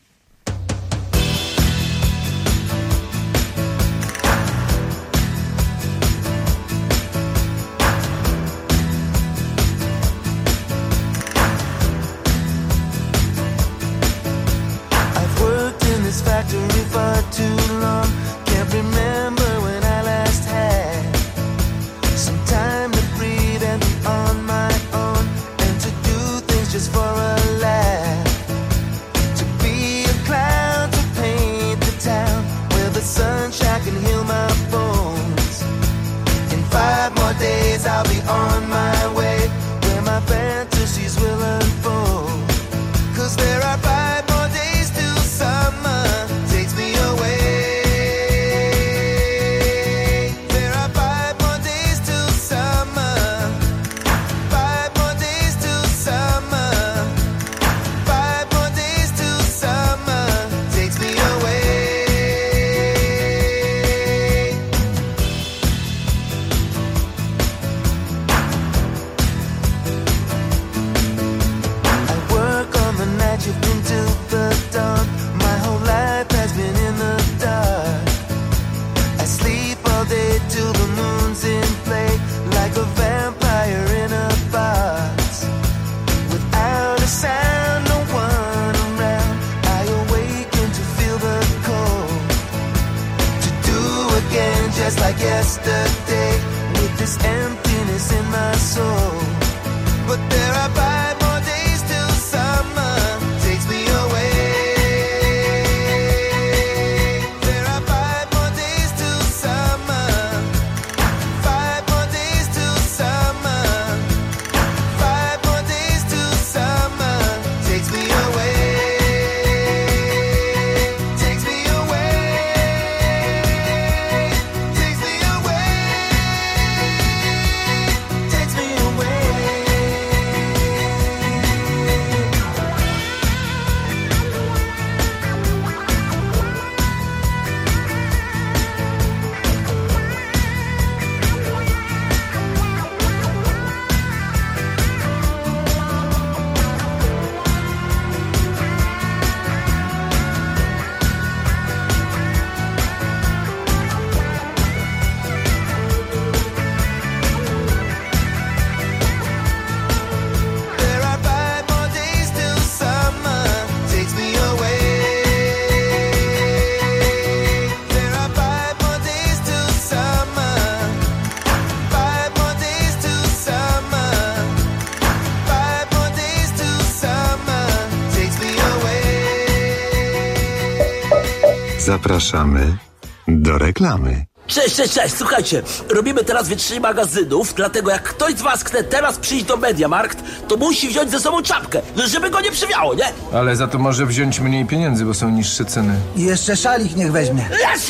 Zapraszamy do reklamy. Cześć, cześć, cześć, słuchajcie, robimy teraz wytrzy magazynów, dlatego jak ktoś z was chce teraz przyjść do Mediamarkt, to musi wziąć ze sobą czapkę, żeby go nie przywiało, nie? Ale za to może wziąć mniej pieniędzy, bo są niższe ceny. I jeszcze szalik niech weźmie.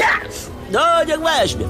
No, niech weźmie.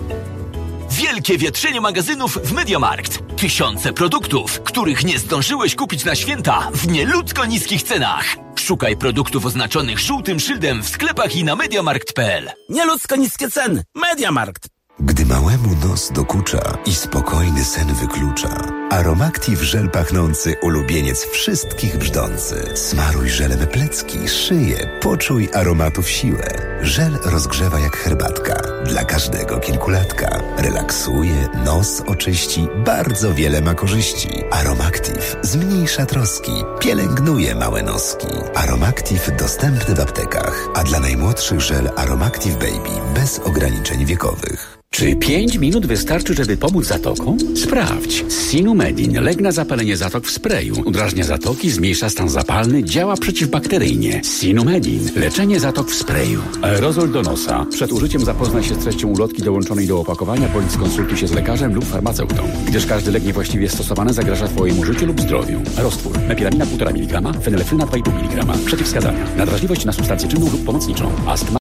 Wielkie wietrzenie magazynów w Mediamarkt. Tysiące produktów, których nie zdążyłeś kupić na święta w nieludzko niskich cenach. Szukaj produktów oznaczonych żółtym szyldem w sklepach i na mediamarkt kropka p l. Nieludzko niskie ceny. Mediamarkt. Gdy małemu nos dokucza i spokojny sen wyklucza, Aromactive żel pachnący ulubieniec wszystkich brzdący. Smaruj żelem plecki, szyję, poczuj aromatów siłę. Żel rozgrzewa jak herbatka, dla każdego kilkulatka. Relaksuje, nos oczyści, bardzo wiele ma korzyści. Aromactive zmniejsza troski, pielęgnuje małe noski. Aromactive dostępny w aptekach, a dla najmłodszych żel Aromactive Baby bez ograniczeń wiekowych. Czy pięć minut wystarczy, żeby pomóc zatokom? Sprawdź. Sinumedin. Lek na zapalenie zatok w sprayu. Udrażnia zatoki, zmniejsza stan zapalny, działa przeciwbakteryjnie. Sinumedin. Leczenie zatok w sprayu. Aerozol do nosa. Przed użyciem zapoznaj się z treścią ulotki dołączonej do opakowania, bądź skonsultuj się z lekarzem lub farmaceutą. Gdyż każdy lek niewłaściwie stosowany zagraża Twojemu życiu lub zdrowiu. Roztwór. Mepilamina półtora miligrama, fenylefryna dwa i pół miligrama. Przeciwwskazania. Nadrażliwość na substancję czynną lub pomocniczą. Astma.